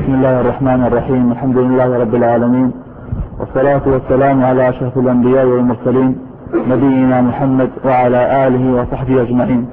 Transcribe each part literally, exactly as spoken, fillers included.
بسم الله الرحمن الرحيم. الحمد لله رب العالمين، والصلاة والسلام على أشرف الأنبياء والمرسلين نبينا محمد وعلى آله وصحبه أجمعين.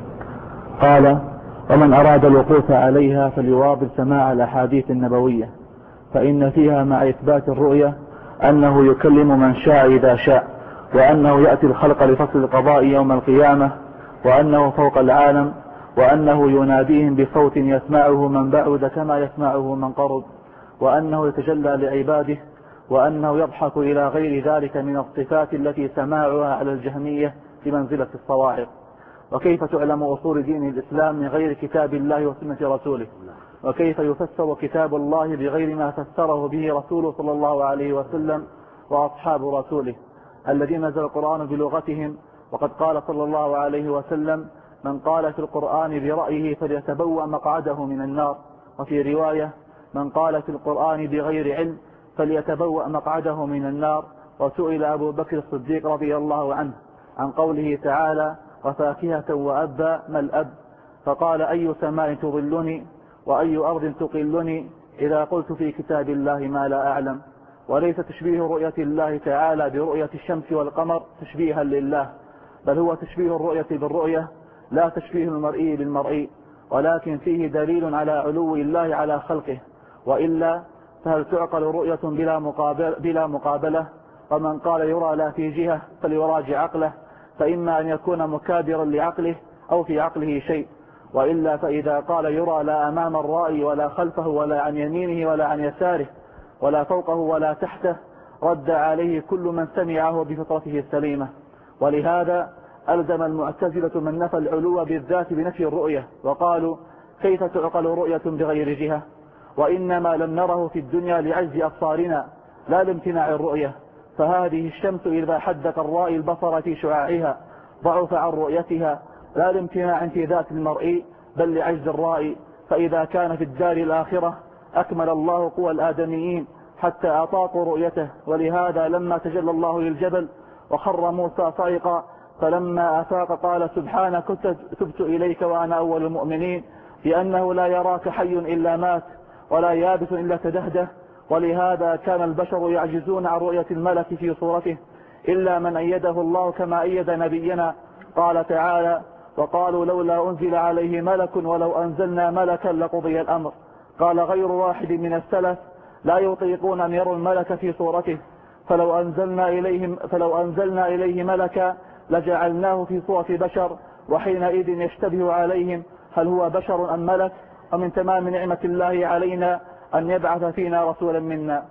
قال: ومن أراد الوقوف عليها فليواظب سماع الأحاديث النبوية، فإن فيها مع إثبات الرؤية أنه يكلم من شاء إذا شاء، وأنه يأتي الخلق لفصل القضاء يوم القيامة، وأنه فوق العالم، وأنه يناديهم بصوت يسمعه من بعد كما يسمعه من قرب، وأنه يتجلى لعباده، وأنه يضحك إلى غير ذلك من الصفات التي سماعها على الجهمية بمنزلة الصواعق. وكيف تعلم أصول دين الإسلام من غير كتاب الله وسنة رسوله؟ وكيف يفسر كتاب الله بغير ما فسره به رسوله صلى الله عليه وسلم وأصحاب رسوله الذين نزل القرآن بلغتهم؟ وقد قال صلى الله عليه وسلم: من قال في القرآن برأيه فليتبوأ مقعده من النار. وفي رواية: من قال في القرآن بغير علم فليتبوأ مقعده من النار. وسئل أبو بكر الصديق رضي الله عنه عن قوله تعالى: وفاكهة وأبا ما الأب؟ فقال: أي سماء تظلني وأي أرض تقلني إذا قلت في كتاب الله ما لا أعلم. وليس تشبيه رؤية الله تعالى برؤية الشمس والقمر تشبيها لله، بل هو تشبيه الرؤية بالرؤية، لا تشبيه المرئي بالمرئي، ولكن فيه دليل على علو الله على خلقه. وإلا فهل تعقل رؤية بلا مقابل بلا مقابلة؟ ومن قال يرى لا في جهة فليراجع عقله، فإما أن يكون مكابرا لعقله أو في عقله شيء. وإلا فإذا قال يرى لا أمام الرائي ولا خلفه ولا عن يمينه ولا عن يساره ولا فوقه ولا تحته، رد عليه كل من سمعه بفطرته السليمة. ولهذا ألزم المعتزلة من نفى العلو بالذات بنفي الرؤية، وقالوا: كيف تعقل رؤية بغير جهة؟ وإنما لم نره في الدنيا لعجز أبصارنا لا لامتناع الرؤية. فهذه الشمس إذا حدق الرائي البصر في شعاعها ضعف عن رؤيتها، لا لامتناع في ذات المرئي بل لعجز الرائي. فإذا كان في الدار الآخرة أكمل الله قوى الآدميين حتى أطاقوا رؤيته. ولهذا لما تجلى الله للجبل وخر موسى صائقا فلما أفاق قال: سبحانك تبت إليك وأنا أول المؤمنين، لأنه لا يراك حي إلا مات ولا يابس إلا تدهده. ولهذا كان البشر يعجزون عن رؤية الملك في صورته إلا من أيده الله كما أيد نبينا. قال تعالى: وقالوا لولا أنزل عليه ملك ولو أنزلنا ملكا لقضي الأمر. قال غير واحد من السلف: لا يطيقون أن يروا الملك في صورته، فلو أنزلنا إليهم فلو أنزلنا إليه ملكا لجعلناه في صورة بشر، وحينئذ يشتبه عليهم هل هو بشر أم ملك. ومن تمام نعمة الله علينا أن يبعث فينا رسولا منا.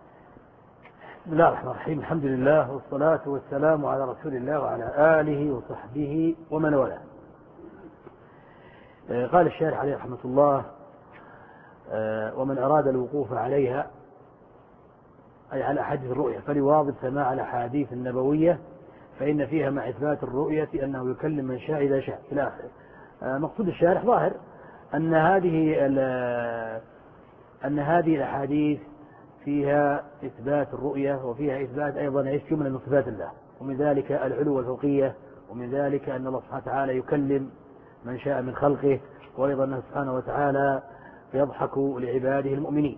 بسم الله الرحمن الرحيم. الحمد لله والصلاة والسلام على رسول الله وعلى آله وصحبه ومن والاه. قال الشارح عليه رحمة الله: ومن أراد الوقوف عليها أي على أحاديث الرؤية فليواظب سماع الأحاديث النبوية، فإن فيها مع إثبات الرؤية أنه يكلم من شاء إذا شاء إلى آخره. مقصود الشارح ظاهر أن هذه أن هذه الأحاديث فيها إثبات الرؤية وفيها إثبات أيضا ايش جملة من صفات الله، ومن ذلك العلو والفوقية، ومن ذلك أن الله سبحانه وتعالى يكلم من شاء من خلقه، وأيضا أنه سبحانه وتعالى يضحك لعباده المؤمنين.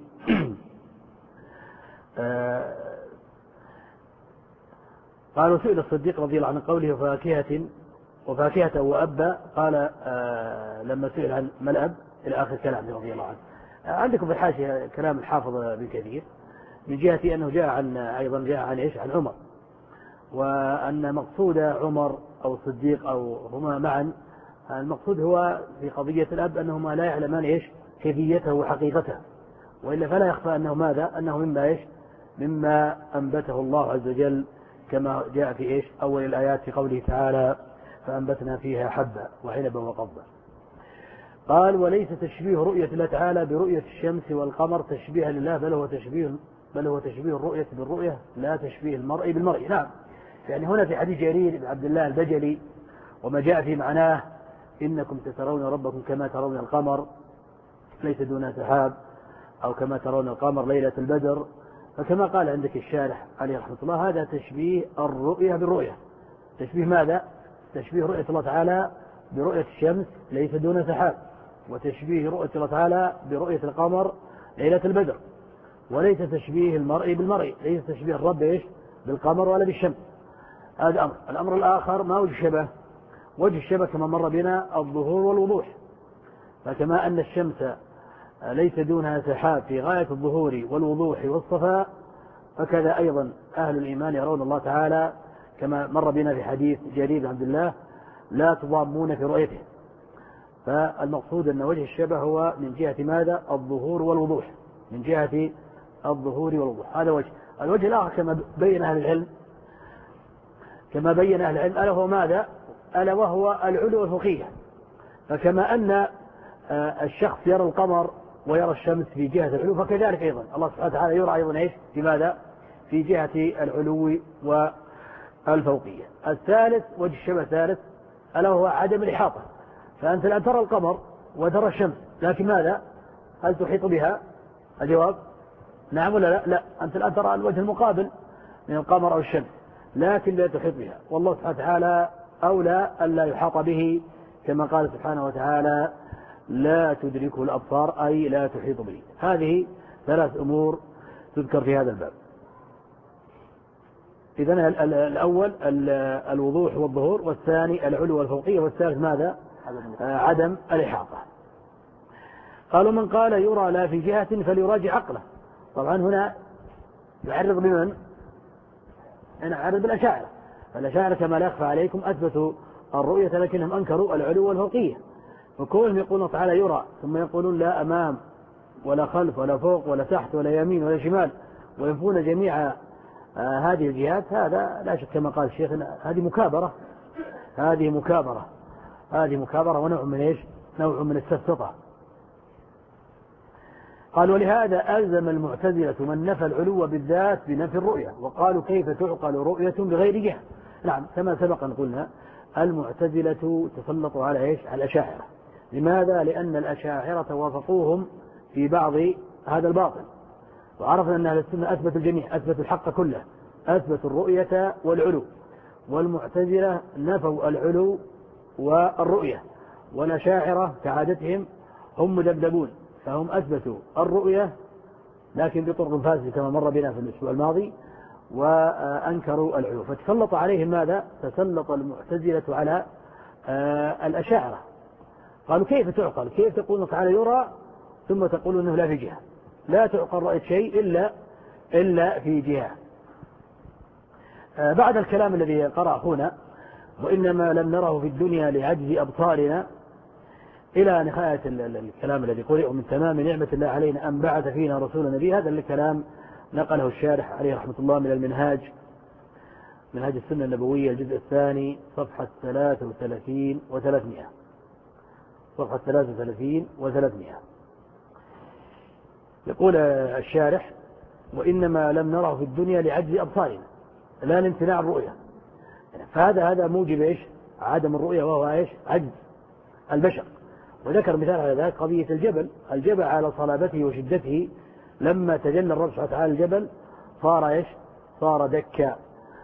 قالوا: سئل الصديق رضي الله عنه قوله وفاكهة وفاكهة وأبا، قال آه لما سئل عن ما الأب إلى آخر كلام رضي الله عنه. آه عندكم في الحاشية كلام الحافظ بن كثير من جهة أنه جاء عن أيضا جاء عن إيش عن عمر، وأن مقصود عمر أو الصديق أو هما معا المقصود هو في قضية الأب أنهما لا يعلمان إيش كيفيته وحقيقته، وإلا فلا يخفى أنه ماذا أنه مما إيش مما أنبته الله عز وجل، كما جاء في إيش أول الآيات في قوله تعالى: فأنبتنا فيها حبا وعنبا وقضبا. قال: وليس تشبيه رؤية الله تعالى برؤية الشمس والقمر تشبيها لله، بل هو تشبيه بل هو تشبيه الرؤية بالرؤية، لا تشبيه المرء بالمرء. نعم، يعني هنا في حديث جرير بن عبد الله البجلي وما جاء في معناه: إنكم تترون ربكم كما ترون القمر ليس دون سحاب، أو كما ترون القمر ليلة البدر. فكما قال عندك الشارح عليه رحمة الله، هذا تشبيه الرؤية بالرؤية. تشبيه ماذا؟ تشبيه رؤية الله تعالى برؤية الشمس ليس دون سحاب، وتشبيه رؤية الله تعالى برؤية القمر ليلة البدر، وليس تشبيه المرء بالمرء، ليس تشبيه الرب إيش بالقمر ولا بالشمس. هذا أمر. الأمر الآخر ما وجه الشبه؟ وجه الشبه كما مر بنا الظهور والوضوح. فكما أن الشمس ليس دونها سحاب في غاية الظهور والوضوح والصفاء، فكذا أيضا أهل الإيمان يرون الله تعالى كما مر بنا في حديث جرير بن عبد الله لا تضامون في رؤيته. فالمقصود أن وجه الشبه هو من جهة ماذا؟ الظهور والوضوح، من جهة الظهور والوضوح. هذا وجه. الوجه الآخر كما بين أهل العلم كما بين أهل العلم ألا هو ماذا؟ ألا وهو العلو والفوقية. فكما أن الشخص يرى القمر ويرى الشمس في جهة العلو، فكذلك أيضا الله سبحانه وتعالى يرى أيضا إيش في ماذا؟ في جهة العلو والفوقية. الثالث وجه الشبه الثالث ألا هو عدم الإحاطة. فأنت الآن ترى القمر وترى الشمس، لكن ماذا؟ هل تحيط بها؟ الجواب نعم ولا لا؟ لا، أنت الآن ترى الوجه المقابل من القمر أو الشمس، لكن لا تحيط بها. والله سبحانه وتعالى أولى أن لا يحاط به، كما قال سبحانه وتعالى لا تدركه الأبصار، أي لا تحيط به. هذه ثلاث أمور تذكر في هذا الباب. إذن الأول الوضوح والظهور، والثاني العلو والفوقية، والثالث ماذا؟ عدم الإحاطة. قالوا من قال يرى لا في جهة فليراجع عقله. طبعا هنا يعرض بمن؟ هنا يعرض بالأشاعرة. فالأشاعرة كما لا يخفى عليكم أثبتوا الرؤية لكنهم أنكروا العلو والفوقية. وكونهم يقولون تعالى يرى ثم يقولون لا أمام ولا خلف ولا فوق ولا تحت ولا يمين ولا شمال، وينفون جميع آه هذه الجهات، هذا لا شك كما قال الشيخ هذه مكابرة هذه مكابرة هذه مكابرة ونوع من إيش؟ نوع من السفسطة. قال ولهذا ألزم المعتزلة من نفى العلو بالذات بنفي الرؤية، وقالوا كيف تعقل رؤية بغير جهة. نعم كما سبق أن قلنا المعتزلة تسلطوا على إيش؟ على الأشاعرة. لماذا؟ لأن الأشاعرة وافقوهم في بعض هذا الباطل، وعرفنا أن أهل السنة أثبتوا الجميع، أثبتوا الحق كله، أثبتوا الرؤية والعلو. والمعتزلة نفوا العلو والرؤية، والأشاعرة كعادتهم هم مذبذبون، فهم أثبتوا الرؤية لكن بطرق فاسدة كما مر بنا في الأسبوع الماضي، وأنكروا العلو. فتسلط عليهم ماذا؟ تسلط المعتزلة على الأشاعرة. قالوا كيف تعقل؟ كيف تقول تعالى يرى ثم تقول أنه لا في جهة؟ لا تعقل رأية شيء إلا إلا في جهة. بعد الكلام الذي قرأ أخونا وإنما لم نره في الدنيا لعجز أبصارنا، إلى نهاية الكلام الذي قرئ من تمام نعمة الله علينا أن بعث فينا رسول نبي. هذا الكلام نقله الشارح عليه رحمة الله من المنهاج، منهاج السنة النبوية الجزء الثاني صفحة ثلاثة وثلاثين وثلاثمائة صفحة ثلاثة وثلاثين وثلاثمائة. يقول الشارح وإنما لم نره في الدنيا لعجز أبصارنا لا لامتناع الرؤية. فهذا هذا موجب إيش؟ عدم الرؤية، وهو إيش؟ عجز البشر. وذكر مثال على ذلك قضية الجبل. الجبل على صلابته وشدته لما تجلى الرب سبحانه وتعالى الجبل صار إيش؟ صار دكا.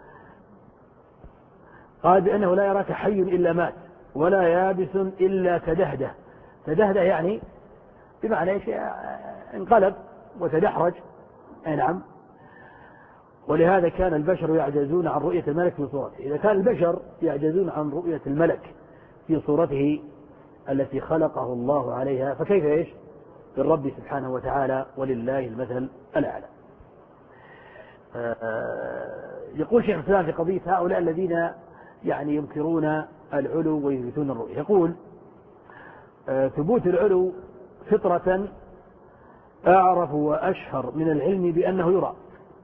قال بأنه لا يراك حي إلا مات ولا يابس إلا تدهده. تدهده يعني بمعنى إيش؟ انقلب وتدحرج. أي نعم. ولهذا كان البشر يعجزون عن رؤية الملك في صورته. إذا كان البشر يعجزون عن رؤية الملك في صورته التي خلقه الله عليها، فكيف إيش بالرب سبحانه وتعالى؟ ولله المثل الأعلى. يقول شيخ الإسلام في قضية هؤلاء الذين يعني ينكرون العلو ويثبتون الرؤية، يقول ثبوت العلو فطرة أعرف وأشهر من العلم بأنه يرى،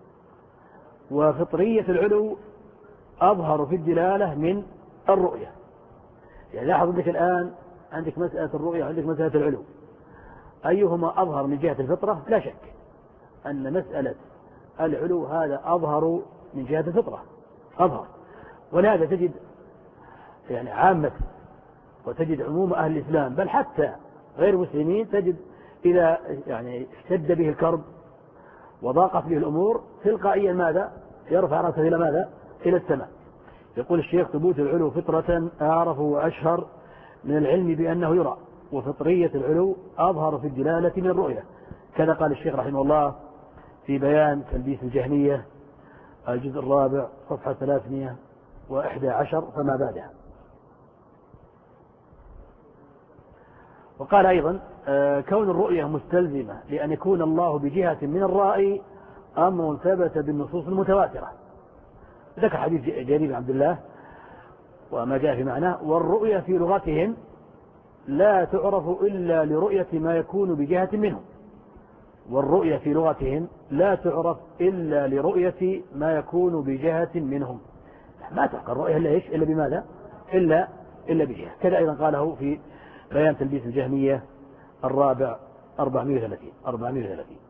وفطرية العلو أظهر في الدلالة من الرؤية. يعني لاحظ عندك الآن عندك مسألة الرؤية وعندك مسألة العلو، أيهما أظهر من جهة الفطرة؟ لا شك أن مسألة العلو هذا أظهر من جهة الفطرة، أظهر. ولهذا تجد يعني عامة وتجد عموم أهل الإسلام بل حتى غير مسلمين، تجد إذا يعني اشتد به الكرب وضاقت به الأمور تلقائيا ماذا؟ يرفع رأسه إلى ماذا؟ إلى السماء. يقول الشيخ ثبوت العلو فطرة أعرف وأشهر من العلم بأنه يرى، وفطرية العلو أظهر في الدلالة من الرؤية. كذا قال الشيخ رحمه الله في بيان تلبيس الجهمية الجزء الرابع صفحة ثلاثمائة وإحدى عشر فما بعدها. وقال أيضا كون الرؤية مستلزمة لأن يكون الله بجهة من الرأي أمر ثبت بالنصوص المتواترة. ذكر حديث جرير بن عبد الله وما جاء في معناه. والرؤية في لغتهم لا تعرف إلا لرؤية ما يكون بجهة منهم. والرؤية في لغتهم لا تعرف إلا لرؤية ما يكون بجهة منهم. ما تعرف الرؤية إلا إيش؟ إلا بماذا؟ إلا إلا بجهة. كذا أيضا قاله في بيان تلبيس الجهمية الرابع أربعمائة وثلاثين.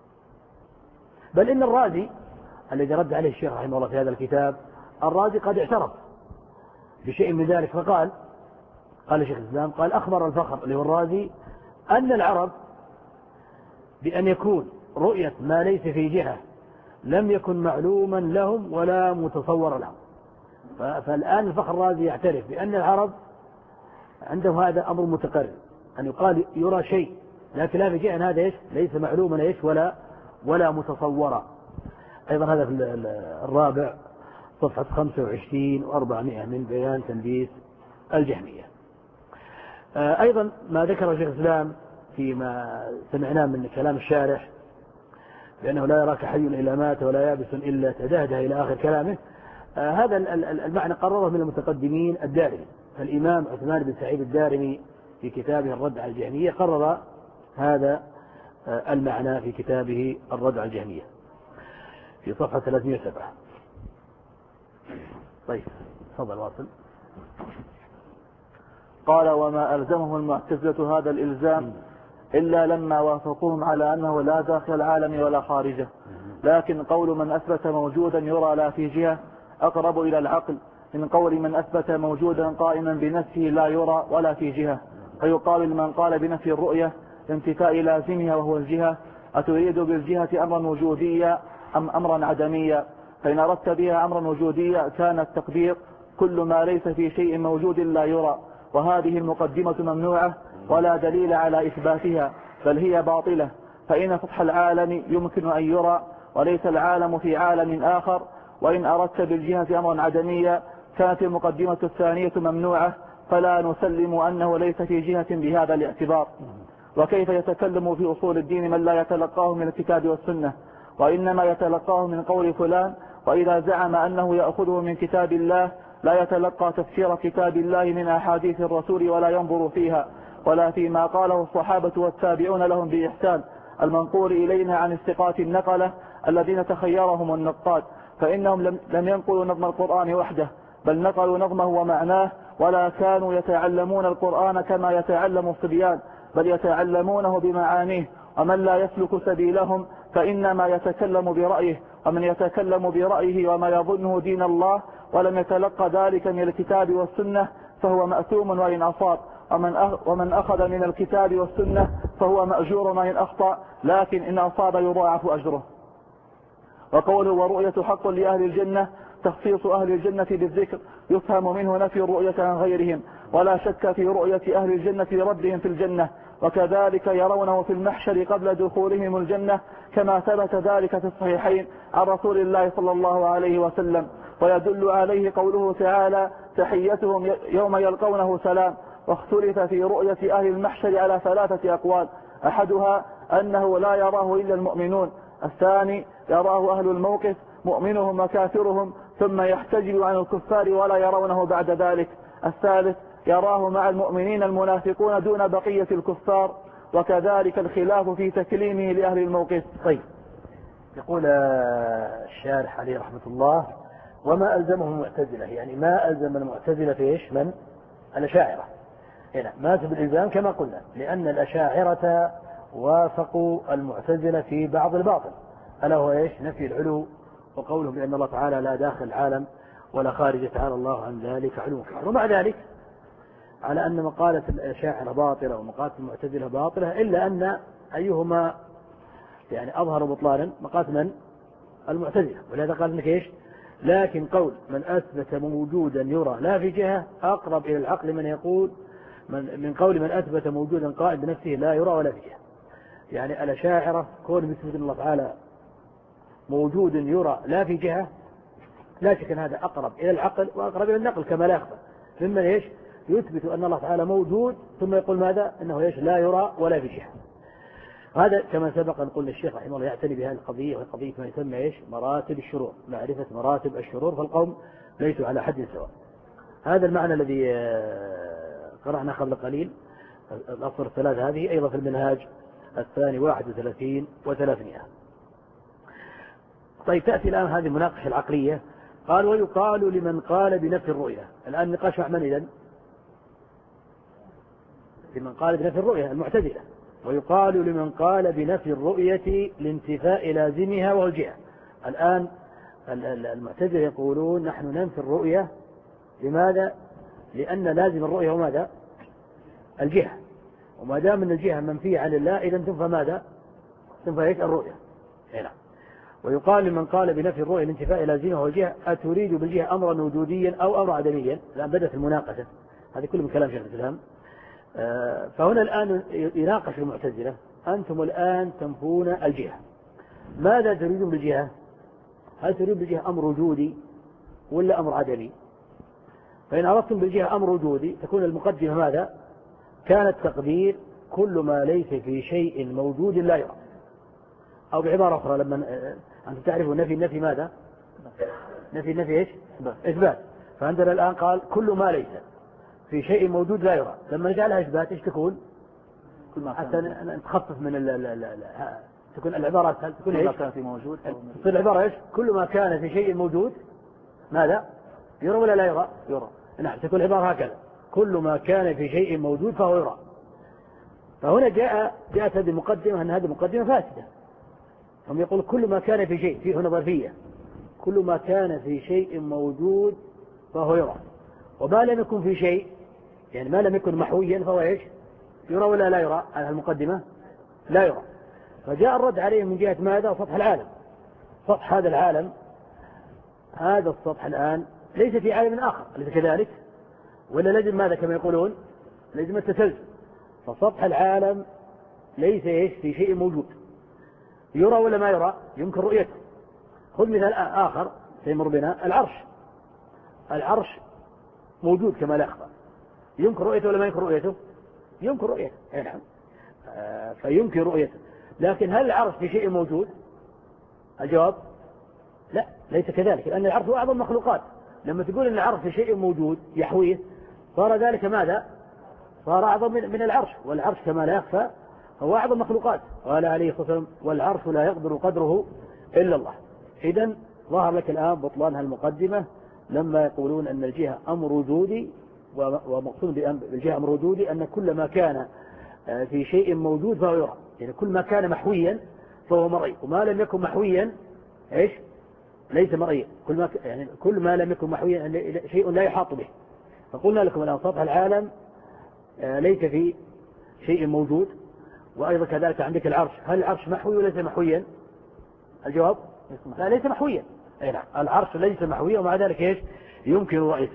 بل إن الرازي الذي رد عليه الشيخ رحمه الله في هذا الكتاب، الرازي قد اعترف بشيء من ذلك فقال، قال شيخ الإسلام قال أخبر الفخر اللي هو الرازي أن العرب بأن يكون رؤية ما ليس في جهة لم يكن معلوما لهم ولا متصور لهم. فالآن الفخر الرازي يعترف بأن العرب عندهم هذا أمر متقرر، أن يقال يرى شيء لكن لا في جهة هذا إيش؟ ليس معلوما إيش ولا ولا متصورا. أيضا هذا في الرابع صفحة خمسة وعشرين وأربعمائة من بيان تلبيس الجهمية. أيضا ما ذكر شيخ الإسلام فيما سمعناه من كلام الشارح بأنه لا يراك حي إلا مات ولا يابس إلا تدهده إلى آخر كلامه، هذا المعنى قرره من المتقدمين الدارمي. فالإمام عثمان بن سعيد الدارمي في كتابه الرد على الجهمية قرر هذا المعنى في كتابه الرد على الجهمية في صفحة ثلاثمائة وسبعة. طيب تفضل واصل. قال وما ألزمه المعتزلة هذا الإلزام إلا لما وافقوهم على أنه لا داخل العالم ولا خارجه، لكن قول من أثبت موجودا يرى لا في جهة أقرب إلى العقل من قول من أثبت موجودا قائما بنفسه لا يرى ولا في جهة. فيقابل من قال بنفي الرؤية انتفاء لازمها وهو الجهة، أتريد بالجهة أمرا وجوديا أم أمرا عدميا؟ فإن أردت بها أمرا وجوديا كان التقدير كل ما ليس في شيء موجود لا يرى، وهذه المقدمة ممنوعة ولا دليل على إثباتها بل هي باطلة. فإن سطح العالم يمكن أن يرى وليس العالم في عالم آخر. وإن أردت بالجهة أمرا عدميا كانت المقدمة الثانية ممنوعة فلا نسلم أنه ليس في جهة بهذا الاعتبار. وكيف يتكلم في أصول الدين من لا يتلقاه من الكتاب والسنة وإنما يتلقاه من قول فلان؟ وإذا زعم أنه يأخذه من كتاب الله لا يتلقى تفسير كتاب الله من أحاديث الرسول ولا ينظر فيها ولا فيما قاله الصحابة والتابعون لهم بإحسان المنقول إلينا عن استقاة النقلة الذين تخيرهم النقاد، فإنهم لم ينقلوا نظم القرآن وحده بل نقلوا نظمه ومعناه، ولا كانوا يتعلمون القرآن كما يتعلم الصبيان بل يتعلمونه بمعانيه. ومن لا يسلك سبيلهم فإنما يتكلم برأيه، ومن يتكلم برأيه وما يظنه دين الله ولم يتلقى ذلك من الكتاب والسنة فهو مأثوم وإن أصاب، ومن أخذ من الكتاب والسنة فهو مأجور وإن أخطأ، لكن إن أصاب يضاعف أجره. وقوله ورؤية حق لأهل الجنة تخصيص أهل الجنة بالذكر يفهم منه نفي الرؤية عن غيرهم، ولا شك في رؤية أهل الجنة لربهم في الجنة، وكذلك يرونه في المحشر قبل دخولهم الجنة كما ثبت ذلك في الصحيحين عن رسول الله صلى الله عليه وسلم. ويدل عليه قوله تعالى تحيتهم يوم يلقونه سلام. واختلف في رؤية أهل المحشر على ثلاثة أقوال، أحدها أنه لا يراه إلا المؤمنون، الثاني يراه أهل الموقف مؤمنهم وكافرهم ثم يحتجب عن الكفار ولا يرونه بعد ذلك، الثالث يراه مع المؤمنين المنافقون دون بقية الكفار، وكذلك الخلاف في تكليمه لأهل الموقف. طيب يقول الشارح عليه رحمة الله وما ألزمهم المعتزلة، يعني ما ألزم المعتزلة في إيش؟ من الأشاعرة. هنا ما بالإلزام كما قلنا لأن الأشاعرة وافقوا المعتزلة في بعض الباطل، ألا هو إيش؟ نفي العلو وقوله بأن الله تعالى لا داخل العالم ولا خارج تعالى الله عن ذلك علو كبير. ومع ذلك على أن مقالة الأشاعرة باطلة ومقالة المعتزلة باطلة إلا أن أيهما يعني أظهر بطلانا مقالة من؟ المعتزلة. ولهذا قال لك إيش؟ لكن قول من أثبت موجودا يرى لا في جهة أقرب إلى العقل من يقول من, من قول من أثبت موجودا قائد بنفسه لا يرى ولا في جهة. يعني الأشاعرة كون يثبت أن الله تعالى موجود يرى لا في جهة، لا شك أن هذا أقرب إلى العقل وأقرب إلى النقل كما لا يخفى، ممن إيش يثبت أن الله تعالى موجود ثم يقول ماذا أنه إيش لا يرى ولا في جهة. هذا كما سبق أن قلنا الشيخ رحمه الله يعتني بهذه القضية، وهي قضية ما يسمى إيش مراتب الشرور، معرفة مراتب الشرور، فالقوم ليسوا على حد سواء. هذا المعنى الذي قرأنا قبل قليل الأصل الثلاث هذه أيضا في المنهاج الثاني واحد وثلاثين وثلاثمائة. طيب تأتي الآن هذه المناقشة العقلية. قال ويقال لمن قال بنفي الرؤية. الآن نقاش مع من إذن؟ لمن قال بنفي الرؤية المعتزلة. ويقال لمن قال بنفي الرؤية لانتفاء لازمها والجهة. الآن المعتزلة يقولون نحن ننفي الرؤية. لماذا؟ لأن لازم الرؤية هو ماذا؟ الجهة، وما دام أن الجهة منفية عن الله إذن تنفى ماذا؟ تنفى إيش؟ الرؤية. هنا ويقال لمن قال بنفي الرؤية لانتفاء لازمها والجهة أتريد بالجهة أمرا وجوديا أو أمرا عدميا؟ الآن بدأت المناقشة، هذه كل من كلام شيخ الإسلام. فهنا الآن يناقش المعتزلة أنتم الآن تنفون الجهة، ماذا تريدون بالجهة؟ هل تريدون بالجهة أمر وجودي ولا أمر عدمي؟ فإن أردتم بالجهة أمر وجودي تكون المقدمة ماذا؟ كان التقدير كل ما ليس في شيء موجود لا يرى. أو بعبارة أخرى لما أنتم تعرفوا نفي النفي ماذا؟ نفي النفي إيش؟ إثبات. فعندنا الآن قال كل ما ليس في شيء موجود لا يرى، لما نجعلها إثبات إيش تكون؟ حتى نتخفف من ال ال ال تكون العبارة تكون إيش؟ كان في موجود تصير العبارة إيش؟ كل ما كان في شيء موجود ماذا؟ يرى ولا لا يرى؟ يرى. نعم تكون العبارة هكذا كل ما كان في شيء موجود فهو يرى. فهنا جاء جاءت هذه المقدمة أن هذه مقدمة فاسدة. هم يقول كل ما كان في شيء، فيه هنا ظرفية، كل ما كان في شيء موجود فهو يرى، وما لم يكن في شيء يعني ما لم يكن محويا فهو إيش؟ يرى ولا لا يرى؟ على المقدمة لا يرى. فجاء الرد عليهم من جهة ماذا؟ سطح العالم. سطح هذا العالم، هذا السطح الآن ليس في عالم آخر، أليس كذلك؟ ولا لازم ماذا كما يقولون؟ لازم التسلسل. فسطح العالم ليس إيش؟ في شيء موجود، يرى ولا ما يرى؟ يمكن رؤيته. خذ مثال آخر سيمر بنا، العرش. العرش موجود كما لا يخفى، يمكن رؤيته ولا ما يمكن رؤيته؟ يمكن رؤيته. نعم. آه فيمكن رؤيته، لكن هل العرش في شيء موجود؟ الجواب لا، ليس كذلك، لأن العرش هو أعظم مخلوقات. لما تقول أن العرش في شيء موجود يحويه صار ذلك ماذا؟ صار أعظم من العرش، والعرش كما لا يخفى هو أعظم مخلوقات. قال عليه الصلاة والسلام والعرش لا يقدر قدره إلا الله. إذن ظهر لك الآن بطلان هالمقدمة لما يقولون أن الجهة أمر وجودي، ومقصود بالجهة أمر وجودي أن كل ما كان في شيء موجود فهو يرى، يعني كل ما كان محويا فهو مرئي، وما لم يكن محويا إيش؟ ليس مرئيا. كل ما يعني كل ما لم يكن محويا شيء لا يحاط به. فقلنا لكم الآن سطح العالم ليس في شيء موجود، وأيضا كذلك عندك العرش، هل العرش محوي وليس محويا؟ الجواب لا، ليس محويا. أي نعم، العرش ليس محويا، ومع ذلك إيش؟ يمكن رؤيته.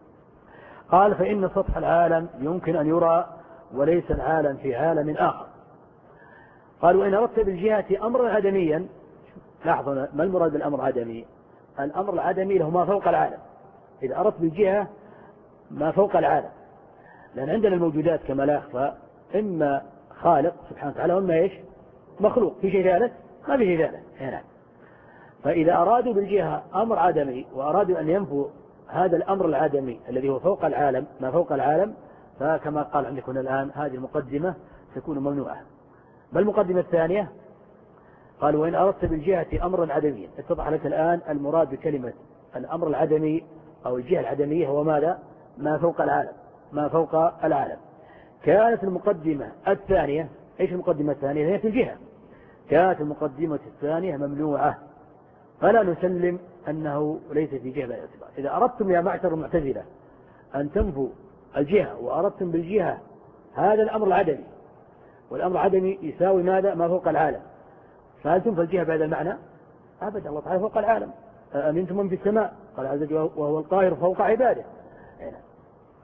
قال فإن سطح العالم يمكن أن يرى وليس العالم في عالم آخر. قال وإن أردت بالجهة أمرا عدميا، لاحظوا ما المراد بالأمر العدمي؟ الأمر العدمي له ما فوق العالم. إذا أردت بالجهة ما فوق العالم، لأن عندنا الموجودات كما لا يخفى إما خالق سبحانه وتعالى وإما إيش؟ مخلوق. في شيء ثالث؟ ما في شيء ثالث. هنا فإذا أرادوا بالجهة أمر عدمي وأرادوا أن ينفوا هذا الأمر العدمي الذي هو فوق العالم ما فوق العالم، فكما قال عندكم الآن هذه المقدمة تكون ممنوعة. بل المقدمة الثانية قال وإن أردت بالجهة أمرا عدميا. اتضح لك الآن المراد بكلمة الأمر العدمي أو الجهة العدمية هو ماذا؟ ما فوق العالم، ما فوق العالم. كانت المقدمة الثانية، إيش المقدمة الثانية؟ هي الجهة. كانت المقدمة الثانية ممنوعة، فلا نسلم أنه ليس في جهة لا يعتبر. إذا أردتم يا معشر المعتزلة أن تنفوا الجهة وأردتم بالجهة هذا الأمر العدمي، والأمر العدمي يساوي ماذا؟ ما فوق العالم، فهل تنفى الجهة بهذا المعنى؟ أبدا. الله تعالى فوق العالم، أمنتم من في السماء قال عز وجل وهو القاهر فوق عباده.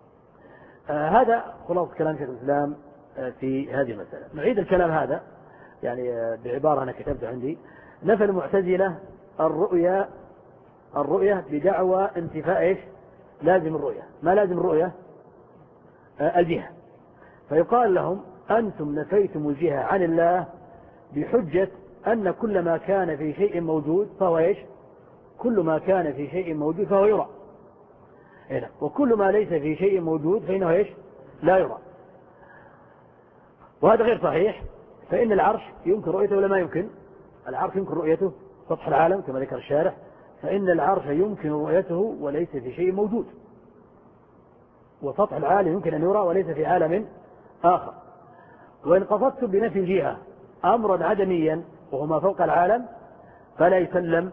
آه هذا خلاص كلام شيخ الإسلام آه في هذه المسألة. نعيد الكلام هذا يعني بعبارة أنا كتبتها عندي. نفى المعتزلة الرؤية الرؤية بدعوى انتفاء إيش؟ لازم الرؤية. ما لازم الرؤية؟ آه الجهة. فيقال لهم أنتم نفيتم الجهة عن الله بحجة أن كل ما كان في شيء موجود فهو إيش؟ كل ما كان في شيء موجود فهو يرى. هنا. وكل ما ليس في شيء موجود فإنه إيش؟ لا يرى. وهذا غير صحيح، فإن العرش يمكن رؤيته ولا ما يمكن؟ العرش يمكن رؤيته سطح العالم كما ذكر الشارح، فإن العرش يمكن رؤيته وليس في شيء موجود، وسطح العالم يمكن أن يرى وليس في عالم آخر. وإن قصدت بنفي الجهة أمرا عدميا وهو ما فوق العالم فلا يسلم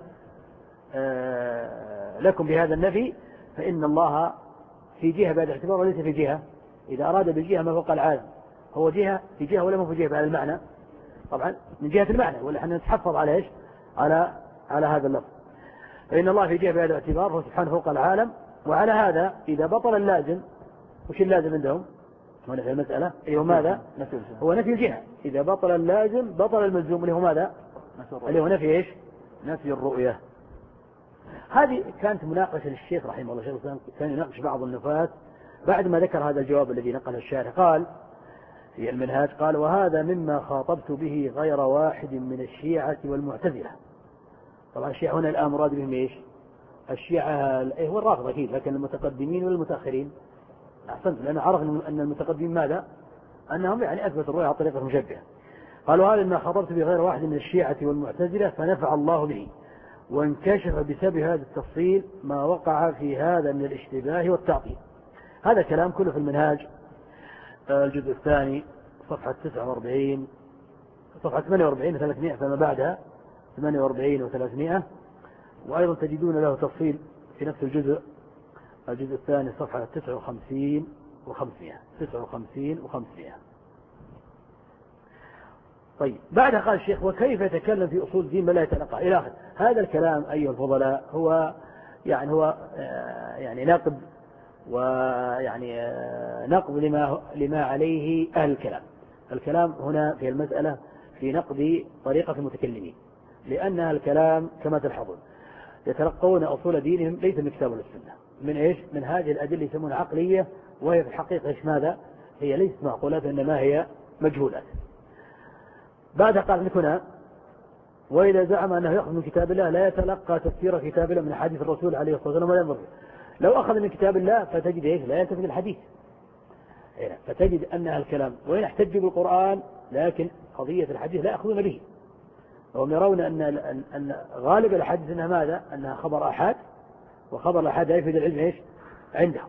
لكم بهذا النفي، فإن الله في جهة بعد اعتبار وليس في جهة. إذا أراد بالجهة ما فوق العالم هو جهة في جهة ولا ما في جهة بهذا المعنى؟ طبعا من جهة المعنى، ولا احنا نتحفظ على ايش؟ على على هذا اللفظ. فإن الله في جهة بهذا الاعتبار هو سبحانه فوق العالم. وعلى هذا إذا بطل اللازم، وش اللازم عندهم هنا في المسألة اللي هو ماذا؟ هو نفي الجهة. إذا بطل اللازم بطل الملزوم اللي هو ماذا؟ اللي هو نفي ايش؟ نفي الرؤية. هذه كانت مناقشة للشيخ رحمه الله. الشيخ كان يناقش بعض النفاة بعد ما ذكر هذا الجواب الذي نقله الشارح. قال في المنهاج قال: وهذا مما خاطبت به غير واحد من الشيعة والمعتزلة. طبعا الشيعة هنا الآن مراد بهم ايش؟ الشيعة هو الرافضة أكيد، لكن المتقدمين والمتأخرين أحسنت، لأنه عرف أن المتقدمين ماذا؟ أنهم يعني أثبت الرؤية على طريقة مشبهة. قالوا: هذا مما خاطبت به غير واحد من الشيعة والمعتزلة فنفع الله به، وانكشف بسبب هذا التفصيل ما وقع في هذا من الاشتباه والتعطيل. هذا كلام كله في المنهاج الجزء الثاني صفحة تسعة وأربعين، صفحة ثمانية وأربعين وثلاثمائة فما بعدها، ثمانية وأربعين وثلاثمائة. وأيضا تجدون له تفصيل في نفس الجزء الجزء الثاني صفحة تسعة وخمسين وخمسمائة، تسعة وخمسين وخمسمائة. طيب بعدها قال الشيخ: وكيف يتكلم في أصول الدين ما لا يتلقى إلى آخر. هذا الكلام أيها الفضلاء هو يعني هو يعني ناقض، ويعني نقض لما لما عليه أهل الكلام. الكلام هنا في المسألة في نقض طريقة المتكلمين، لأن أهل الكلام كما تلحظون يتلقون أصول دينهم ليس من الكتاب والسنة، من إيش؟ من هذه الأدلة يسمونها عقلية، وهي في الحقيقة إيش ماذا؟ هي ليست معقولات إنما هي مجهولات. بعد قال لك هنا: وإذا زعم أنه يأخذ من كتاب الله لا يتلقى تفسير كتاب الله من حديث الرسول عليه الصلاة والسلام ولا ينظر. لو أخذ من كتاب الله فتجد إيش؟ لا يلتفت الحديث. فتجد أن الكلام وإن احتجوا بالقرآن لكن قضية الحديث لا يأخذون به. وهم يرون أن أن غالب الحديث أنها ماذا؟ أنها خبر أحد، وخبر الأحد لا يفيد العلم إيش؟ عندهم.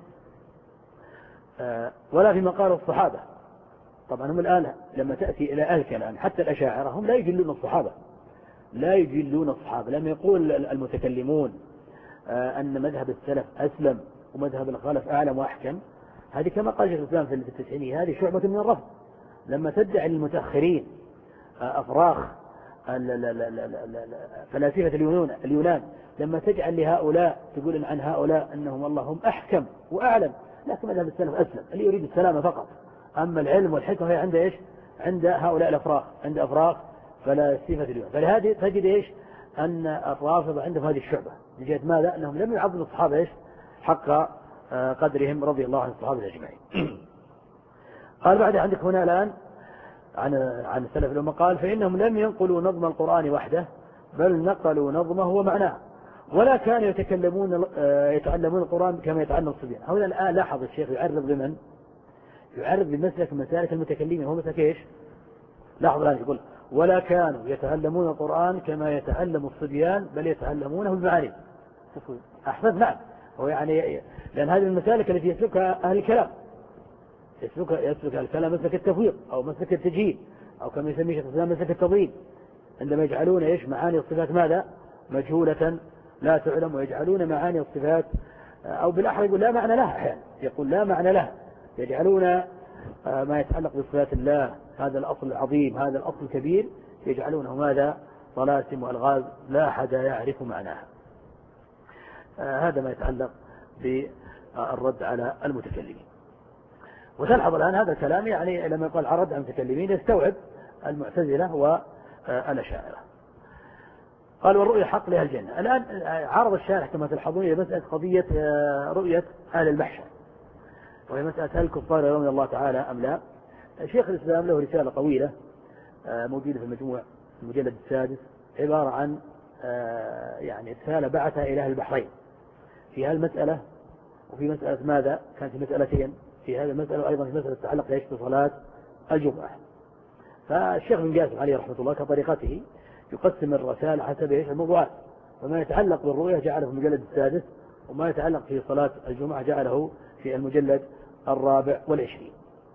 ولا فيما قاله الصحابة. طبعا هم الآن لما تأتي إلى أهل الكلام حتى الأشاعرة هم لا يجلون الصحابة، لا يجلون الصحابة. لما يقول المتكلمون أن مذهب السلف أسلم ومذهب الخلف أعلم وأحكم، هذه كما قال شيخ الإسلام في التسعينية هذه شعبة من الرفض. لما تدعي المتأخرين أفراخ فلاسفة اليونان اليونان لما تجعل لهؤلاء تقول عن هؤلاء أنهم الله هم أحكم وأعلم، لكن مذهب السلف أسلم، اللي يريد السلامة فقط. أما العلم والحكمة هي عند إيش؟ عند هؤلاء الأفراخ، عند أفراخ فلاسفة اليونان. فلهذه تجد إيش؟ أن الرافضة عندهم هذه الشعبة لجهة ماذا؟ أنهم لم يعظموا الصحابة إيش؟ حق قدرهم رضي الله عن الصحابة أجمعين. قال بعد عندك هنا الآن عن عن السلف لما قال: فإنهم لم ينقلوا نظم القرآن وحده بل نقلوا نظمه ومعناه، ولا كانوا يتكلمون يتعلمون القرآن كما يتعلم الصبيان. هنا الآن لاحظ الشيخ يعرض بمن؟ يعرض بمسلك مسالك المتكلمين. هو مسلك إيش؟ لاحظ الآن يقول: ولا كانوا يتعلمون القرآن كما يتعلم الصبيان بل يتعلمونه بمعاني. أحسن. نعم. هو يعني لأن هذه المسالك التي يسلكها أهل الكلام، يسلك يسلك الكلام مسلك التفويض أو مسلك التجهيل أو كما يسميه شيخ الإسلام مسلك التضليل، عندما يجعلون إيش؟ معاني الصفات ماذا؟ مجهولة لا تعلم، ويجعلون معاني الصفات أو بالأحرى يقول لا معنى لها، أحيانا يقول لا معنى لها، يجعلون ما يتعلق بصفات الله هذا الأصل العظيم هذا الأصل الكبير يجعلونه ماذا؟ طلاسم وألغاز لا أحد يعرف معناها. هذا ما يتعلق بالرد على المتكلمين. وتلحظ الآن هذا الكلام يعني لما يقال عرض على المتكلمين يستوعب المعتزلة والأشاعرة. قال والرؤية حق لها الجنة. الآن عرض الشارح كما تلحظون إلى مسألة قضية رؤية أهل المحشر، وهي مسألة هل الكفار يرون الله تعالى أم لا. شيخ الإسلام له رسالة طويلة موجودة في المجموع المجلد السادس، عبارة عن يعني رسالة بعثها إلى أهل البحرين في هذه المسألة، وفي مسألة ماذا كانت في مسألتين في هذه المسألة، وأيضا في مسألة تتعلق ليش بصلاة الجمعة. فالشيخ بن قاسم عليه رحمة الله كطريقته يقسم الرسائل حسب ايش الموضوعات، وما يتعلق بالرؤية جعله في المجلد السادس، وما يتعلق في صلاة الجمعة جعله في المجلد الرابع والعشرين.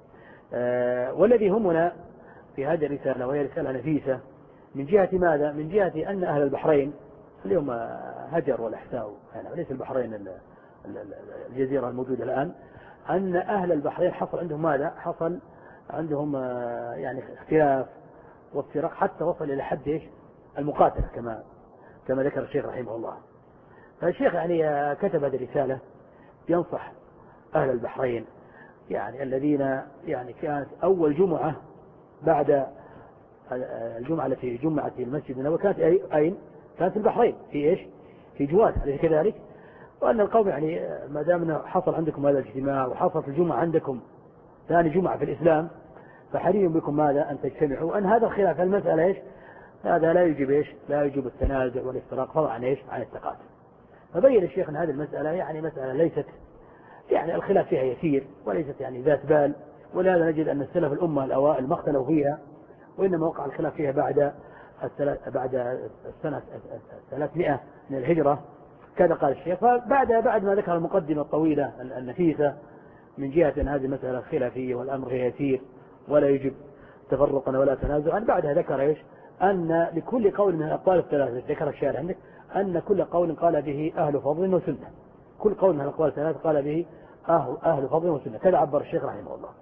آه والذي همنا في هذه الرسالة، وهي رسالة نفيسة من جهة ماذا؟ من جهة أن أهل البحرين اليوم هجر والإحساء، يعني ليس البحرين الجزيرة الموجودة الآن، أن أهل البحرين حصل عندهم ماذا؟ حصل عندهم آه يعني اختلاف وافتراق حتى وصل إلى حد إيش؟ المقاتلة كما كما ذكر الشيخ رحمه الله. فالشيخ يعني كتب هذه الرسالة ينصح أهل البحرين، يعني الذين يعني كانت أول جمعة بعد الجمعة التي جمعت في المسجد النبوي كانت أين؟ كانت في البحرين في إيش؟ في جواد، أليس كذلك؟ وأن القوم يعني ما دام حصل عندكم هذا الاجتماع وحصلت الجمعة عندكم ثاني جمعة في الإسلام، فحري بكم ماذا؟ أن تجتمعوا، أن هذا الخلاف المسألة إيش؟ هذا لا يجب إيش؟ لا يجب التنازع والافتراق فضلا عن إيش؟ عن التقاتل. فبين الشيخ أن هذه المسألة يعني مسألة ليست يعني الخلاف فيها يسير وليست يعني ذات بال، ولهذا نجد أن السلف الأمة الأوائل ما اختلفوا فيها، وإنما وقع الخلاف فيها بعد بعد السنة ثلاثمائة من الهجرة كذا قال الشيخ. فبعد بعد ما ذكر المقدمة الطويلة النفيسة من جهة أن هذه المسألة خلافية والأمر فيها يسير ولا يجب تفرقا ولا تنازعا، بعدها ذكر إيش؟ أن لكل قول من الأقوال الثلاثة ذكر الشارع عندك أن كل قول قال به أهل فضل وسنة، كل قول من الأقوال الثلاثة قال به أهل, أهل فضل وسنة، كذا عبر الشيخ رحمه الله.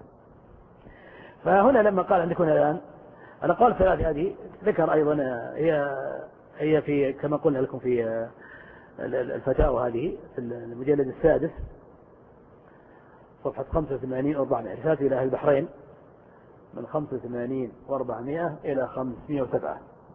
فهنا لما قال عندكم الآن الأقوال الثلاثة هذه ذكر أيضا هي هي في كما قلنا لكم في الفتاوى هذه في المجلد السادس صفحة خمسة وثمانين وأربعمائة، رسالة إلى أهل البحرين من خمسة وثمانين وأربعمائة إلى خمسمائة وسبعة.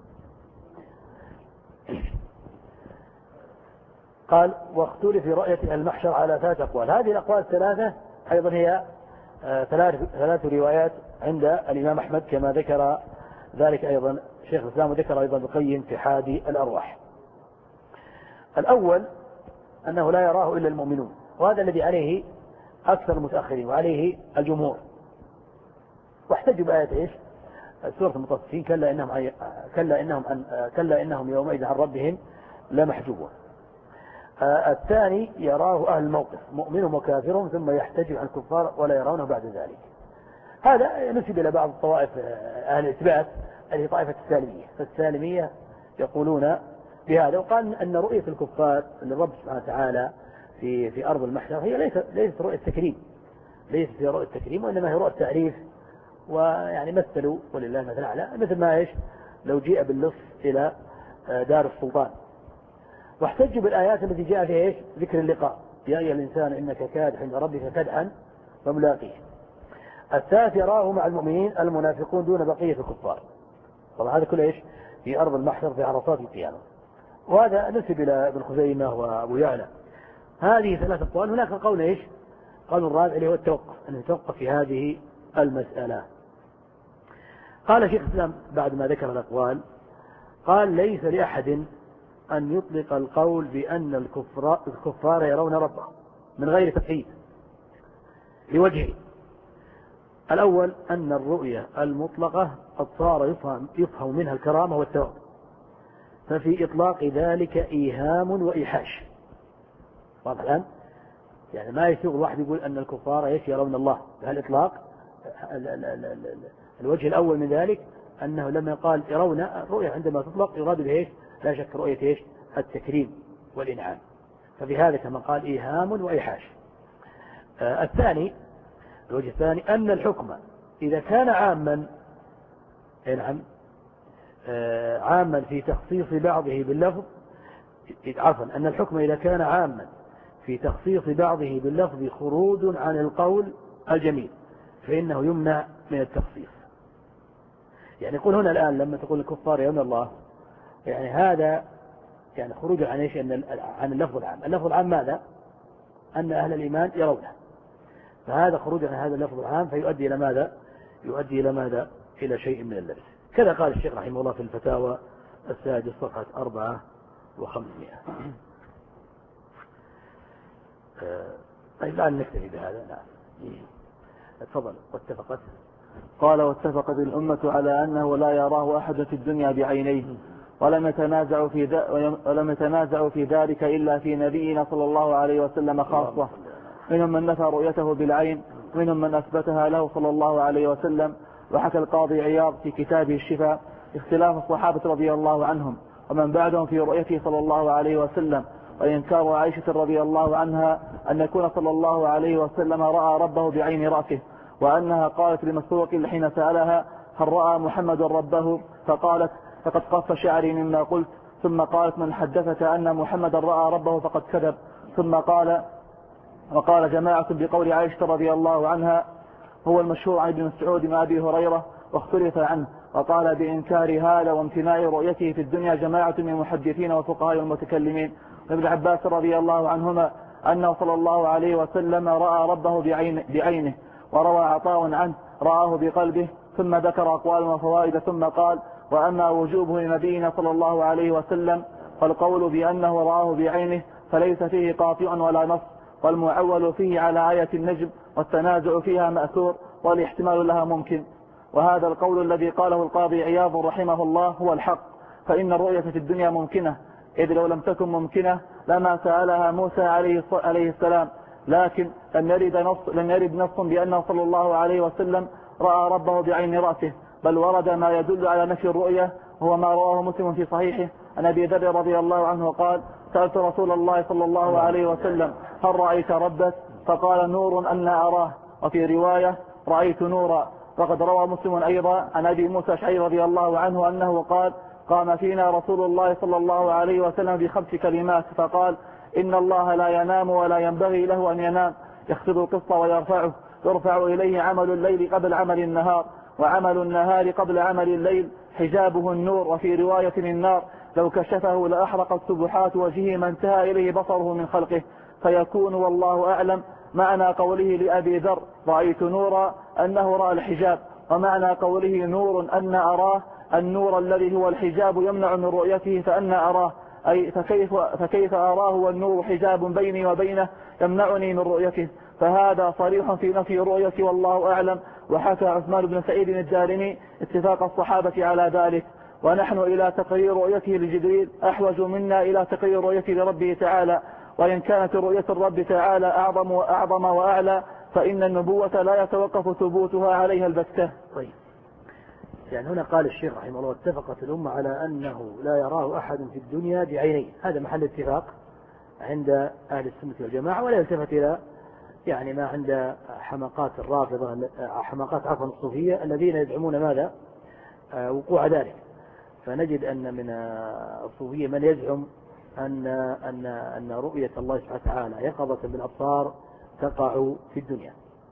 قال واختلف في رؤية المحشر على ثلاث أقوال. هذه الأقوال الثلاثة أيضا هي ثلاث ثلاث روايات عند الإمام أحمد كما ذكر ذلك أيضا شيخ الإسلام، وذكر أيضا القيم في حادي الأرواح. الأول أنه لا يراه إلا المؤمنون، وهذا الذي عليه أكثر المتأخرين وعليه الجمهور، واحتجوا بآية إيش؟ سورة المطففين كلا إنهم كلا إنهم كلا إنهم يومئذ عن ربهم لمحجوبون. الثاني يراه أهل الموقف مؤمن وكافر ثم يحتج عن الكفار ولا يرونه بعد ذلك. هذا نسب إلى بعض الطوائف أهل الإثبات اللي طائفة السالمية، فالسالمية يقولون بهذا، وقال أن رؤية الكفار للرب سبحانه وتعالى في في أرض المحشر هي ليست ليست رؤية تكريم، ليست هي رؤية تكريم، وإنما هي رؤية تعريف. ويعني مثلوا ولله المثل الأعلى مثل ما إيش لو جيء باللص إلى دار السلطان. واحتجوا بالآيات التي جاء فيها إيش؟ ذكر اللقاء، يا أيها الإنسان إنك كادح عند ربك كدحا فملاقيه. الثالث يراه مع المؤمنين المنافقون دون بقية الكفار. طبعا هذا كله إيش؟ في أرض المحشر في عرصات القيامة، وهذا نسب إلى ابن خزيمة وأبو يعلى. هذه ثلاث أقوال. هناك قول إيش؟ قول الرابع اللي هو التوقف، أن يتوقف في هذه المسألة. قال شيخ الإسلام بعد ما ذكر الأقوال قال ليس لأحد أن يطلق القول بأن الكفار, الكفار يرون ربهم من غير تقييد لوجهه. الأول أن الرؤية المطلقة قد صار يفهم, يفهم منها الكرامة والثواب، ففي إطلاق ذلك إيهام وإيحاش. واضح الآن؟ يعني ما يسوغ الواحد يقول أن الكفار يرون الله بهالإطلاق. الوجه الأول من ذلك أنه لما قال يرون الرؤية عندما تطلق يراد به لا شك رؤية إيش؟ التكريم والإنعام، ففي هذا كما قال إيهام وإيحاش. آه الثاني الوجه الثاني أن الحكم إذا كان عاما نعم آه عاما في تخصيص بعضه باللفظ عفوا أن الحكم إذا كان عاما في تخصيص بعضه باللفظ خروج عن القول الجميل فإنه يمنع من التخصيص. يعني يقول هنا الآن لما تقول الكفار يرون الله، يعني هذا يعني خروج عن ايش؟ عن اللفظ العام. اللفظ العام ماذا؟ أن أهل الإيمان يرونه، فهذا خروج عن هذا اللفظ العام فيؤدي إلى ماذا؟ يؤدي إلى ماذا؟ إلى شيء من اللبس. كذا قال الشيخ رحمه الله في الفتاوى السادس صفحة أربعة وخمسمائة. طيب الآن نكتفي بهذا. نعم تفضل. واتفقت قال واتفقت الأمة على أنه لا يراه أحد في الدنيا بعينيه، ولم يتنازعوا في ولم يتنازعوا في ذلك إلا في نبينا صلى الله عليه وسلم خاصة. منهم من نفى رؤيته بالعين، منهم من أثبتها له صلى الله عليه وسلم. وحكى القاضي عياض في كتابه الشفاء اختلاف الصحابة رضي الله عنهم ومن بعدهم في رؤيته صلى الله عليه وسلم، وإنكار عائشة رضي الله عنها أن يكون صلى الله عليه وسلم رأى ربه بعين رأسه، وأنها قالت لمسروق حين سألها هل رأى محمد ربه فقالت فقد قف شعري مما قلت، ثم قالت من حدثك أن محمد رأى ربه فقد كذب. ثم قال وقال جماعة بقول عائشة رضي الله عنها هو المشهور عن ابن مسعود وأبي هريرة واختلف عنه، وقال بإنكار هذا وامتناع رؤيته في الدنيا جماعة من المحدثين والفقهاء والمتكلمين. وابن عباس رضي الله عنهما أنه صلى الله عليه وسلم رأى ربه بعين بعينه، وروى عطاء عنه رآه بقلبه، ثم ذكر أقوال وفوائد ثم قال وأما وجوبه لنبينا صلى الله عليه وسلم فالقول بأنه رآه بعينه فليس فيه قاطع ولا نص، والمعول فيه على آية النجم، والتنازع فيها مأثور، والاحتمال لها ممكن. وهذا القول الذي قاله القاضي عياض رحمه الله هو الحق، فإن الرؤية في الدنيا ممكنة، إذ لو لم تكن ممكنة لما سألها موسى عليه السلام، لكن لم يرد نص, لم يرد نص بأنه صلى الله عليه وسلم رأى ربه بعين رأسه، بل ورد ما يدل على نفي الرؤية، وهو ما رواه مسلم في صحيحه عن أبي ذر رضي الله عنه قال سألت رسول الله صلى الله عليه وسلم هل رأيت ربك؟ فقال نور أن أراه. وفي رواية رأيت نورا. وقد روى مسلم أيضا عن أبي موسى الأشعري رضي الله عنه أنه قال قام فينا رسول الله صلى الله عليه وسلم بخمس كلمات فقال إن الله لا ينام ولا ينبغي له أن ينام، يخفض القسط ويرفعه، يرفع إليه عمل الليل قبل عمل النهار، وعمل النهار قبل عمل الليل، حجابه النور. وفي رواية النار لو كشفه لأحرقت سبحات وجهه ما انتهى إليه بصره من خلقه، فيكون والله أعلم معنى قوله لأبي ذر رأيت نورا أنه رأى الحجاب، ومعنى قوله نور أن أراه النور الذي هو الحجاب يمنع من رؤيته فأن أراه، أي فكيف, فكيف أراه والنور حجاب بيني وبينه يمنعني من رؤيته، فهذا صريح في نفي رؤية والله أعلم. وحكى عثمان بن سعيد الدارمي اتفاق الصحابة على ذلك، ونحن إلى تقرير رؤيته لجبريل أحوج منا إلى تقرير رؤيته لربه تعالى، وإن كانت رؤية الرب تعالى أعظم وأعظم وأعلى فإن النبوة لا يتوقف ثبوتها عليها البتة. طيب يعني هنا قال الشيخ رحمه الله اتفقت الأمة على أنه لا يراه أحد في الدنيا بعينيه، هذا محل اتفاق عند أهل السنة والجماعة، ولا يلتفت إلى يعني ما عند حماقات الرافضة حماقات عفوا الصوفية الذين يزعمون ماذا؟ وقوع ذلك. فنجد أن من الصوفية من يزعم أن أن أن رؤية الله سبحانه وتعالى يقظة بالأبصار تقع في الدنيا.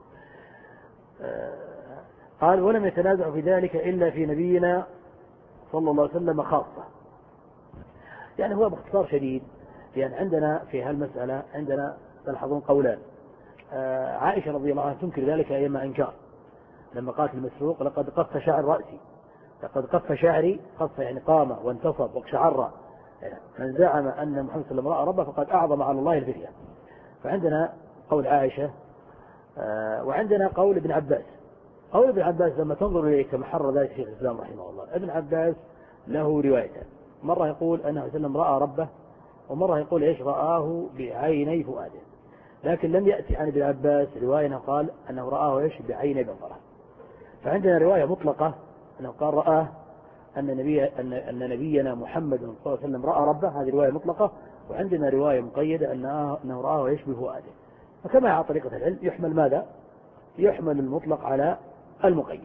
قال ولم يتنازع في ذلك إلا في نبينا صلى الله عليه وسلم خاصة. يعني هو باختصار شديد، يعني عندنا في هالمسألة عندنا تلحظون قولان. عائشة رضي الله عنها تنكر ذلك أيما إنكار لما قالت المسروق لقد قف شعر رأسي، لقد قف شعري، قف يعني قام وانتصب وشعر. من زعم أن محمد صلى الله عليه وسلم رأى ربه فقد أعظم على الله الفرية. فعندنا قول عائشة وعندنا قول ابن عباس. قول ابن عباس لما تنظر إليه كما حرر ذلك شيخ الإسلام رحمه الله، ابن عباس له روايتان، مرة يقول أنه صلى الله عليه وسلم رأى ربه، ومرة يقول إيش رآه بعيني فؤاده. لكن لم يأتي عن ابن عباس رواية قال أنه رآه إيش بعيني بصره. فعندنا رواية مطلقة أنه قال رآه أن, نبي أن, أن نبينا محمد صلى الله عليه وسلم رأى ربه، هذه رواية مطلقة. وعندنا رواية مقيدة أنه, أنه رآه إيش بفؤاده. فكما على طريقة العلم يحمل ماذا؟ يحمل المطلق على المقيد.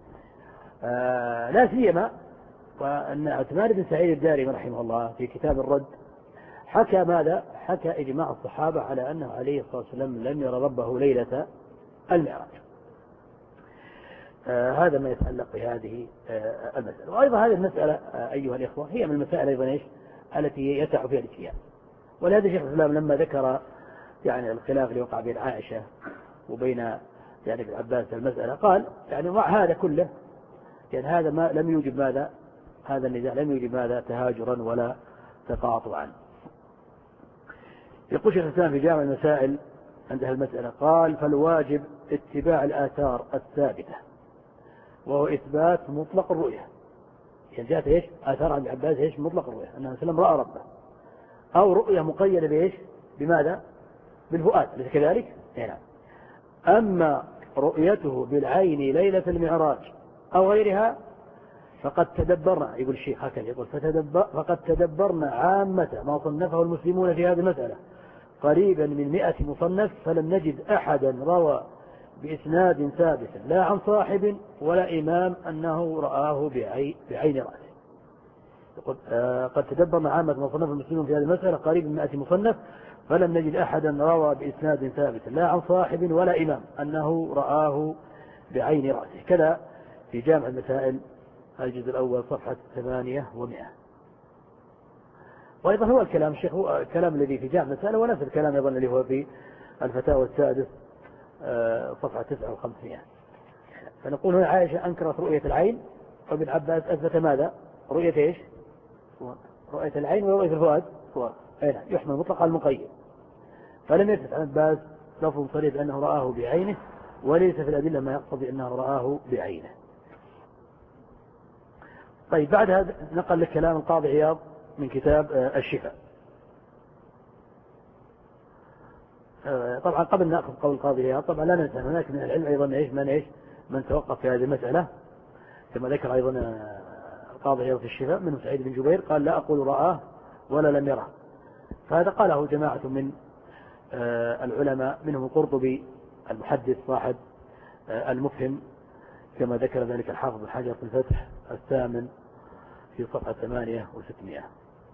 آه لا سيما وأن عثمان بن سعيد الدارمي رحمه الله في كتاب الرد حكى ماذا؟ حكى إجماع الصحابة على أنه عليه الصلاة والسلام لم يرى ربه ليلة المعراج. آه هذا ما يتعلق بهذه آه المسألة. وأيضا هذه المسألة آه أيها الإخوة هي من المسائل أيضا إيش التي يسع فيها الاجتهاد. ولهذا شيخ الإسلام لما ذكر يعني الخلاف اللي وقع بين عائشة وبين يعني ابن عباس المسألة قال يعني مع هذا كله يعني هذا ما لم يوجب ماذا هذا النزاع لم يوجب ماذا تهاجرا ولا تقاطعا. يقول شيخ الإسلام في جامع المسائل عند المسألة قال فالواجب اتباع الآثار الثابتة وهو إثبات مطلق الرؤية. يعني جاءت إيش آثار عن عباس إيش مطلق الرؤية أنه سلم رأى ربه أو رؤية مقيدة بإيش بماذا بالفؤاد ليس كذلك. نعم. أما رؤيته بالعين ليلة المعراج أو غيرها فقد تدبرنا يقول الشيخ هكذا يقول فتدبر فقد تدبرنا عامة ما صنفه المسلمون في هذه المسألة قريبا من مئة مصنف فلم نجد أحدا روى بإسناد ثابت لا عن صاحب ولا إمام أنه رآه بعين, بعين رأسه. يقول آه قد تدبرنا عامة ما صنفه المسلمون في هذه المسألة قريبا من مئة مصنف فلم نجد أحدا روى بإسناد ثابت لا عن صاحب ولا إمام أنه رآه بعين رأسه. كذا في جامع المسائل الجزء الأول صفحة ثمانية ومئة. وأيضا هو الكلام الشيخ هو الكلام الذي في جامع المسائل ونفس الكلام أيضا الذي هو في الفتاوى السادس صفحة تسعة وخمسمائة. فنقول هنا عائشة أنكرت رؤية العين وابن عباس أثبت ماذا رؤية إيش رؤية العين ورؤية الفؤاد صور أين يحمل مطلق على المقيد. فلم يثبت عن عباس لفظ صريح أنه رآه بعينه وليس في الأدلة ما يقتضي أنه رآه بعينه. طيب بعد هذا نقل لك كلام القاضي عياض من كتاب الشفاء. طبعا قبل نأخذ قول القاضي عياض طبعا لا ننسى هناك من العلم أيضا إيش من إيش من توقف في هذه المسألة كما ذكر أيضا القاضي عياض في الشفاء منه سعيد بن جبير قال لا أقول رآه ولا لم يره. فهذا قاله جماعة من العلماء منهم القرطبي المحدث صاحب المفهم كما ذكر ذلك الحافظ بن حجر في الفتح الثامن في صفحة ثمانية وستمائة.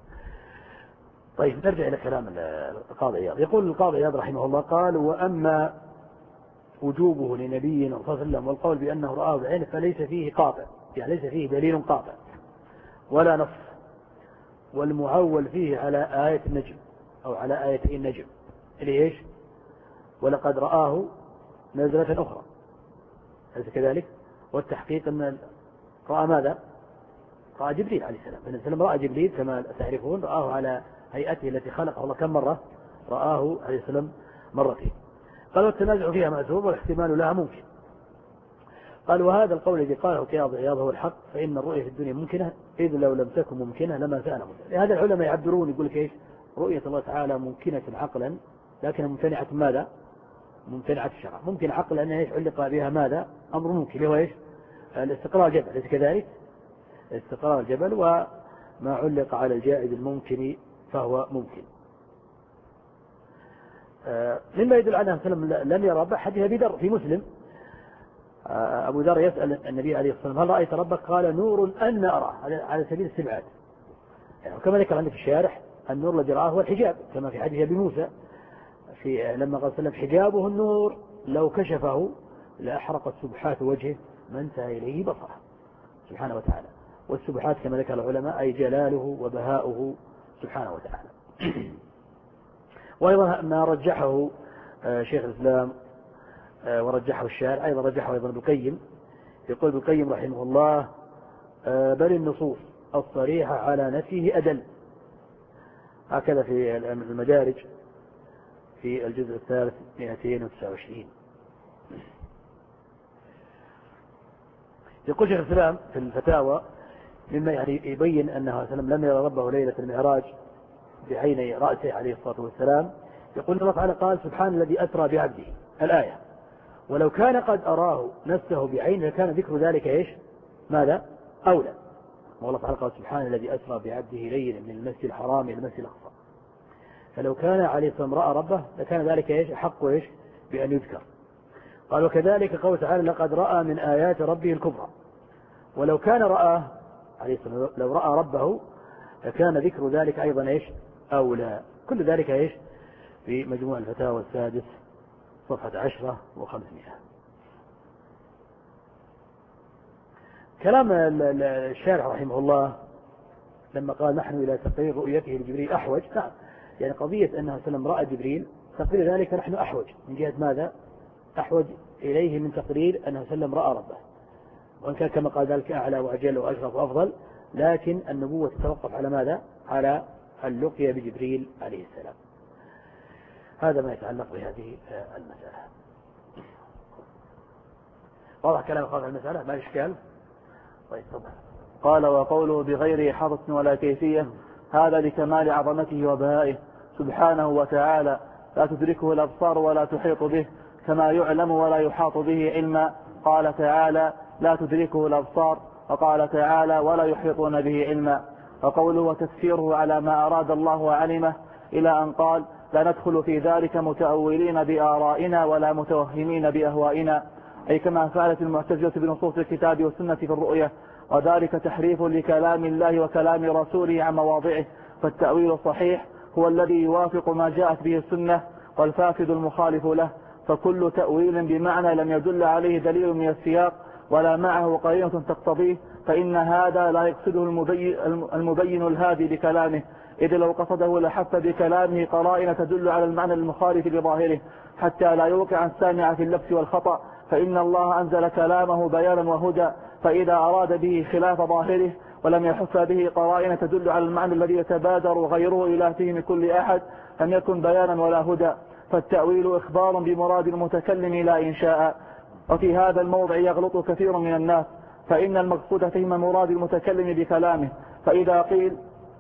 طيب نرجع إلى كلام القاضي عياض. يقول القاضي عياض رحمه الله قال وأما وجوبه لنبينا صلى الله عليه وسلم والقول بأنه رآه بعينه فليس فيه قاطع يعني ليس فيه دليل قاطع ولا نص والمعول فيه على آية النجم أو على آيتي النجم اللي إيش ولقد رآه نزلة أخرى أليس كذلك. والتحقيق أن رأى ماذا رأى جبريل عليه السلام فإن السلام رأى جبريل كما تعرفون رآه على هيئته التي خلقه الله كم مرة رآه عليه السلام مرتين. قال والتنازع فيها مأثور والاحتمال لها ممكن. قال وهذا القول الذي قاله قاضي عياض هو الحق فإن الرؤية في الدنيا ممكنة إذ لو لم تكن ممكنة لما سأل ممكن. لهذا العلماء يعبرون يقول لك إيش رؤية الله تعالى ممكنة عقلا لكن ممتنعة ماذا ممتنعة الشرع. ممكن عقلا أنها إيش علق بها ماذا أمر ممكن هو إيش الاستقرار الجبل ليس كذلك استقرار الجبل وما علق على الجائز الممكن فهو ممكن. مما يدل على أنه سلم لم يرى حديث أبي ذر في مسلم أبو ذر يسأل النبي عليه الصلاة والسلام هل رأيت ربك قال نور أن أراه على سبيل الاستبعاد يعني كما ذكر عندك في الشارح النور الذي رآه هو الحجاب كما في حديث أبي موسى في لما قال سلم حجابه النور لو كشفه لأحرقت سبحات وجهه ما انتهى إليه بصره سبحانه وتعالى. والسبحات كما ذكر العلماء أي جلاله وبهاؤه سبحانه وتعالى. وأيضا ما رجحه شيخ الإسلام ورجحه الشارع أيضا رجحه أيضا ابن القيم. يقول ابن القيم رحمه الله بل النصوص الصريحة على نفيه أدل. هكذا في المدارج في الجزء الثالث مئتين وتسعة وعشرين. يقول شيخ الإسلام في الفتاوى مما يعني يبين أنه سلم لم يرى ربه ليلة المعراج بعيني رأسه عليه الصلاة والسلام. يقول الله تعالى قال سبحان الذي أسرى بعبده الآية ولو كان قد أراه نفسه بعين لكان ذكر ذلك إيش ماذا أولى. والله تعالى قال سبحان الذي أسرى بعبده ليلا من المسجد الحرام إلى المسجد الأقصى فلو كان عليه الصلاة والسلام رأى ربه لكان ذلك إيش حق إيش بأن يذكر. قال وكذلك قول تعالى لقد رأى من آيات ربه الكبرى ولو كان رآه عليه الصلاة لو رأى ربه لكان ذكر ذلك أيضا إيش أولى. كل ذلك إيش في مجموع الفتاوى السادس صفحة عشرة وخمسمائة. كلام الشارح رحمه الله لما قال نحن إلى تقرير رؤيته لجبريل أحوج، نعم، يعني قضية أنه سلم رأى جبريل تقرير ذلك نحن أحوج من جهة ماذا؟ أحوج إليه من تقرير أنه سلم رأى ربه، وإن كان كما قال ذلك أعلى وأجل وأشرف وأفضل، لكن النبوة تتوقف على ماذا؟ على اللقيا بجبريل عليه السلام. هذا ما يتعلق بهذه المسألة. واضح كلام قال المسألة ما إشكال؟ طيب طبعا. قال وقوله بغير إحاطة ولا كيفية هذا لكمال عظمته وبهائه سبحانه وتعالى، لا تدركه الأبصار ولا تحيط به كما يعلم ولا يحاط به علما. قال تعالى لا تدركه الأبصار، وقال تعالى ولا يحيطون به علما. وقوله وتفسيره على ما أراد الله وعلمه إلى أن قال لا ندخل في ذلك متأولين بآرائنا ولا متوهمين بأهوائنا، أي كما فعلت المعتزلة بنصوص الكتاب والسنة في الرؤية، وذلك تحريف لكلام الله وكلام رسوله عن مواضعه. فالتأويل الصحيح هو الذي يوافق ما جاءت به السنة، والفاسد المخالف له. فكل تأويل بمعنى لم يدل عليه دليل من السياق ولا معه قرينة تقتضيه فإن هذا لا يقصده المبين, المبين الهادي بكلامه، إذ لو قصده لحث بكلامه قرائن تدل على المعنى المخالف لظاهره حتى لا يوقع السامع في اللبس والخطأ. فإن الله أنزل كلامه بيانا وهدى، فإذا أراد به خلاف ظاهره ولم يحث به قرائن تدل على المعنى الذي يتبادر غيره إلى فهم كل أحد لم يكن بيانا ولا هدى. فالتأويل إخبار بمراد المتكلم لا إنشاء. وفي هذا الموضع يغلط كثير من الناس، فإن المقصود فهم مراد المتكلم بكلامه، فإذا قيل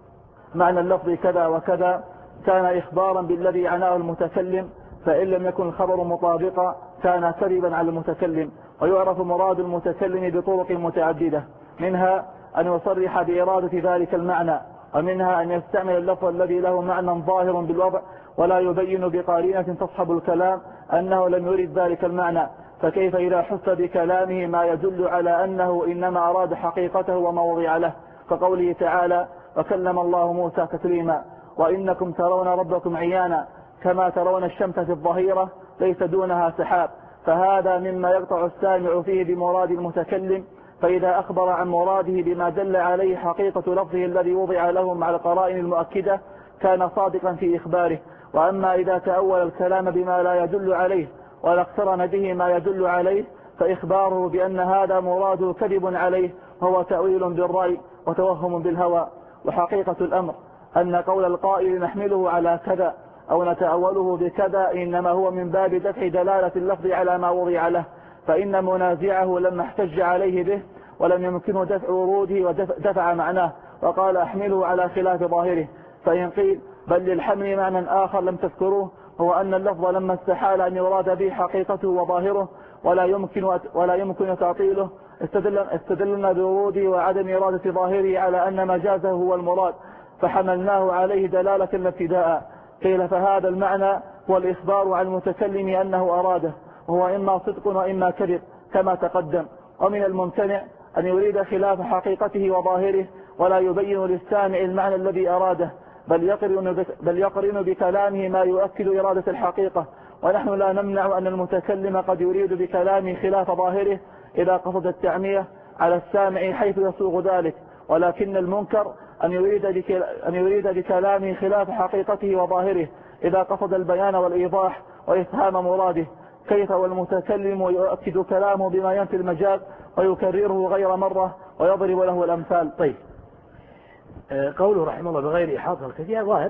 معنى اللفظ كذا وكذا كان إخبارا بالذي عناه المتكلم، فإن لم يكن الخبر مطابقا كان كذبا على المتكلم. ويعرف مراد المتكلم بطرق متعددة، منها أن يصرح بإرادة ذلك المعنى، ومنها أن يستعمل اللفظ الذي له معنى ظاهر بالوضع ولا يبين بقرينة تصحب الكلام أنه لم يرد ذلك المعنى. فكيف إذا حث بكلامه ما يدل على أنه إنما أراد حقيقته وما وضع له، كقوله تعالى وكلم الله موسى تكليما وإنكم ترون ربكم عيانا كما ترون الشمس في الظهيرة ليس دونها سحاب. فهذا مما يقطع السامع فيه بمراد المتكلم، فإذا أخبر عن مراده بما دل عليه حقيقة لفظه الذي وضع له مع القرائن المؤكدة كان صادقا في إخباره. وأما إذا تأول الكلام بما لا يدل عليه ولا اقترن به ما يدل عليه فإخباره بأن هذا مراده كذب عليه، وهو تأويل بالرأي وتوهم بالهوى. وحقيقة الأمر أن قول القائل نحمله على كذا أو نتأوله بكذا إنما هو من باب دفع دلالة اللفظ على ما وضع له، فإن منازعه لما احتج عليه به ولم يمكنه دفع وروده ودفع معناه وقال أحمله على خلاف ظاهره. فإن قيل بل للحمل معنى آخر لم تذكروه، هو أن اللفظ لما استحال أن يراد به حقيقته وظاهره ولا يمكن ولا يمكن تعطيله استدلنا بوروده وعدم إرادة ظاهره على أن مجازه هو المراد فحملناه عليه دلالة الابتداء. قيل فهذا المعنى هو الإخبار عن المتكلم أنه أراده، وهو إما صدق وإما كذب كما تقدم. ومن الممتنع أن يريد خلاف حقيقته وظاهره ولا يبين للسامع المعنى الذي أراده، بل يقرن, بل يقرن بكلامه ما يؤكد إرادة الحقيقة. ونحن لا نمنع أن المتكلم قد يريد بكلامه خلاف ظاهره إذا قصد التعمية على السامع حيث يسوغ ذلك، ولكن المنكر أن يريد, أن يريد بكلامه خلاف حقيقته وظاهره إذا قصد البيان والإيضاح وإفهام مراده. كيف والمتكلم يؤكد كلامه بما ينفي المجاز ويكرره غير مرة ويضرب له الأمثال. طيب قوله رحمه الله بغير إحاطة الكثير ظاهر،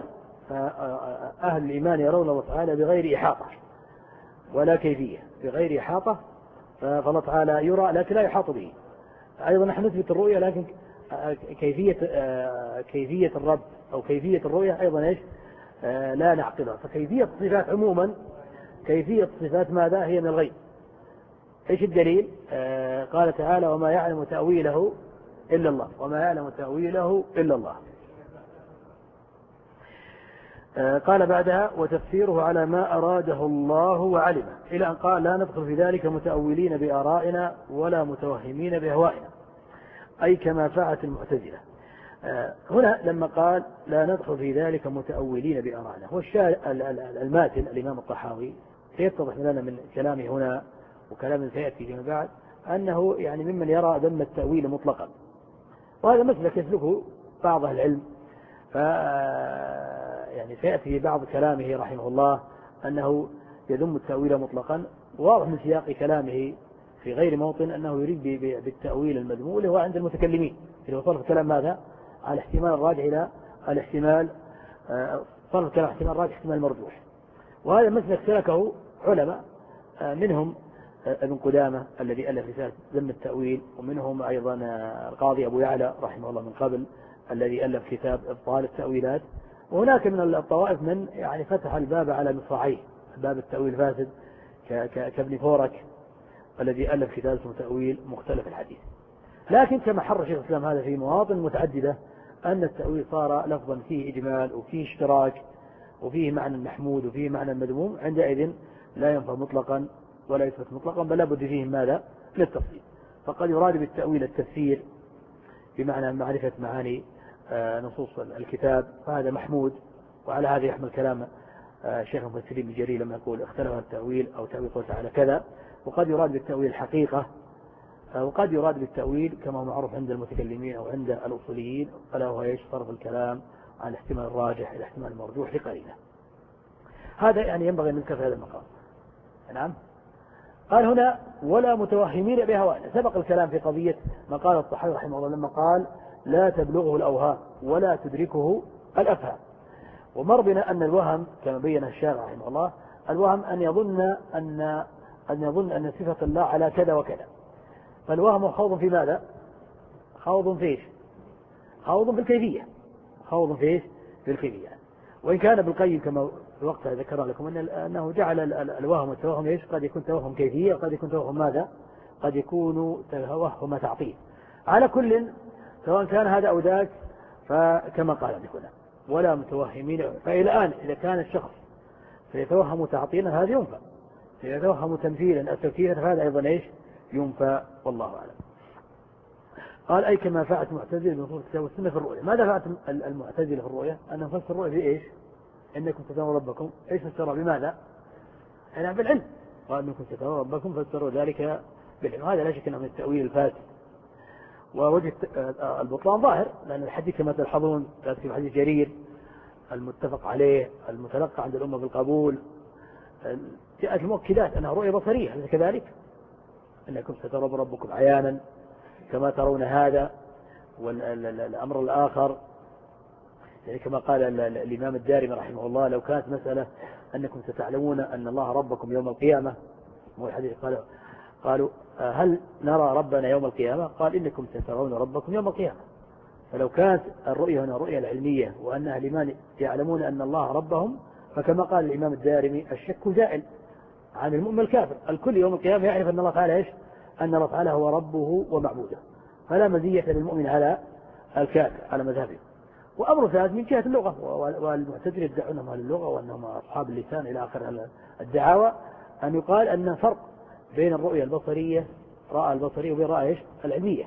أهل الإيمان يرون الله تعالى بغير إحاطة ولا كيفية، بغير إحاطة فالله تعالى يرى لكن لا يحاط به. أيضا نحن نثبت الرؤية لكن كيفية كيفية الرب أو كيفية الرؤية أيضا إيش لا نعقلها. فكيفية الصفات عموما كيفية الصفات ماذا هي من الغيب. إيش الدليل؟ قال تعالى وما يعلم تأويله إلا الله، وما يعلم تأويله إلا الله. قال بعدها وتفسيره على ما أراده الله وعلمه، إلى أن قال لا ندخل في ذلك متأولين بآرائنا ولا متوهمين بأهوائنا، أي كما فعلت المعتزلة. هنا لما قال لا ندخل في ذلك متأولين بآرائنا، هو الماتن الإمام الطحاوي يتضح لنا من كلامه هنا وكلام سيأتي فيما بعد أنه يعني ممن يرى ذم التأويل مطلقا، وهذا مسلك يسلكه بعض أهل العلم. ف يعني سيأتي في بعض كلامه رحمه الله أنه يذم التأويل مطلقا، واضح من سياق كلامه في غير موطن أنه يريد بالتأويل المذموم اللي هو عند المتكلمين اللي هو صرف الكلام ماذا؟ على احتمال الراجح إلى الاحتمال، صرف الكلام احتمال الراجح احتمال مرجوح. وهذا مسلك سلكه علماء، منهم ابن قدامة الذي ألف رسالة ذم التأويل، ومنهم أيضا القاضي أبو يعلى رحمه الله من قبل الذي ألف كتاب إبطال التأويلات. وهناك من الطوائف من يعني فتح الباب على مصراعيه، باب التأويل فاسد، كابن فورك الذي ألف كتاب اسمه تأويل مختلف الحديث. لكن كما حر شيخ الإسلام هذا في مواطن متعددة أن التأويل صار لفظا فيه إجمال وفيه اشتراك وفيه معنى محمود وفيه معنى مذموم، عندئذ لا ينفع مطلقا ولا يثبت مطلقا، بل لابد فيه ماذا؟ للتفصيل. فقد يراد بالتأويل التفسير بمعنى معرفة معاني نصوص الكتاب، فهذا محمود، وعلى هذا يحمل كلام الشيخ المفسرين بن جرير لما يقول اختلف التأويل أو تأويل قول تعالى كذا. وقد يراد بالتأويل الحقيقة، وقد يراد بالتأويل كما هو معروف عند المتكلمين أو عند الأصوليين ألا هو ايش؟ صرف الكلام عن الاحتمال الراجح إلى الاحتمال المرجوح لقرينه. هذا يعني ينبغي منك في هذا المقام. نعم. قال هنا ولا متوهمين بهوان. سبق الكلام في قضية ما قال الطحاوي رحمه الله لما قال لا تبلغه الأوهام ولا تدركه الأفهام. ومر بنا أن الوهم كما بين الشارع رحمه الله، الوهم أن يظن أن أن يظن أن صفة الله على كذا وكذا. فالوهم خوض في ماذا؟ خوض فيش خوض في الكيفية خوض فيش في الكيفية. وإن كان بالقيم كما وقتها ذكر لكم أن أنه جعل الوهم والتوهم ايش؟ قد يكون توهم كيفية وقد يكون توهم ماذا؟ قد يكون توهم تعطيل. على كل سواء كان هذا أو ذاك، فكما قال هنا ولا متوهمين. فإلى الآن إذا كان الشخص سيتوهم تعطيلا هذا ينفى، سيتوهم تمثيلا التوكيدا فهذا أيضا ايش؟ ينفى، والله أعلم. قال أي كما فعلت المعتزلة بنصوص الكتاب والسنة في الرؤية. ماذا فعلت المعتزلة في الرؤية؟ أن فسر الرؤية بإيش؟ إنكم سترون ربكم. إيش فسروا بماذا؟ يعني بالعلم. قال إنكم سترون ربكم فسروا ذلك بالعلم. هذا لا شك أنه من التأويل الفاسد، ووجه البطلان ظاهر، لأن الحديث كما تلحظون في حديث جرير المتفق عليه المتلقى عند الأمة بالقبول جاءت المؤكدات أنها رؤية بصرية، أليس كذلك؟ إنكم سترون ربكم عيانا كما ترون هذا. والأمر الآخر يعني كما قال الإمام الدارمي رحمه الله لو كانت مسألة أنكم ستعلمون أن الله ربكم يوم القيامة، هو الحديث قال قالوا هل نرى ربنا يوم القيامة؟ قال إنكم سترون ربكم يوم القيامة. فلو كانت الرؤية هنا رؤية العلمية وأن أهل الإيمان يعلمون أن الله ربهم، فكما قال الإمام الدارمي الشك زائل عن المؤمن الكافر. الكل يوم القيامة يعرف أن الله تعالى إيش؟ أن الله تعالى هو ربه ومعبوده، فلا مزية للمؤمن على الكافر على مذهبه. وأمر ثالث من جهة اللغة، والمعتزلة يدعون أهل اللغة وأنهم أصحاب اللسان إلى آخر الدعاوى، أن يقال أن فرق بين الرؤية البصرية رأى البصرية وبين رأى إيش؟ العلمية.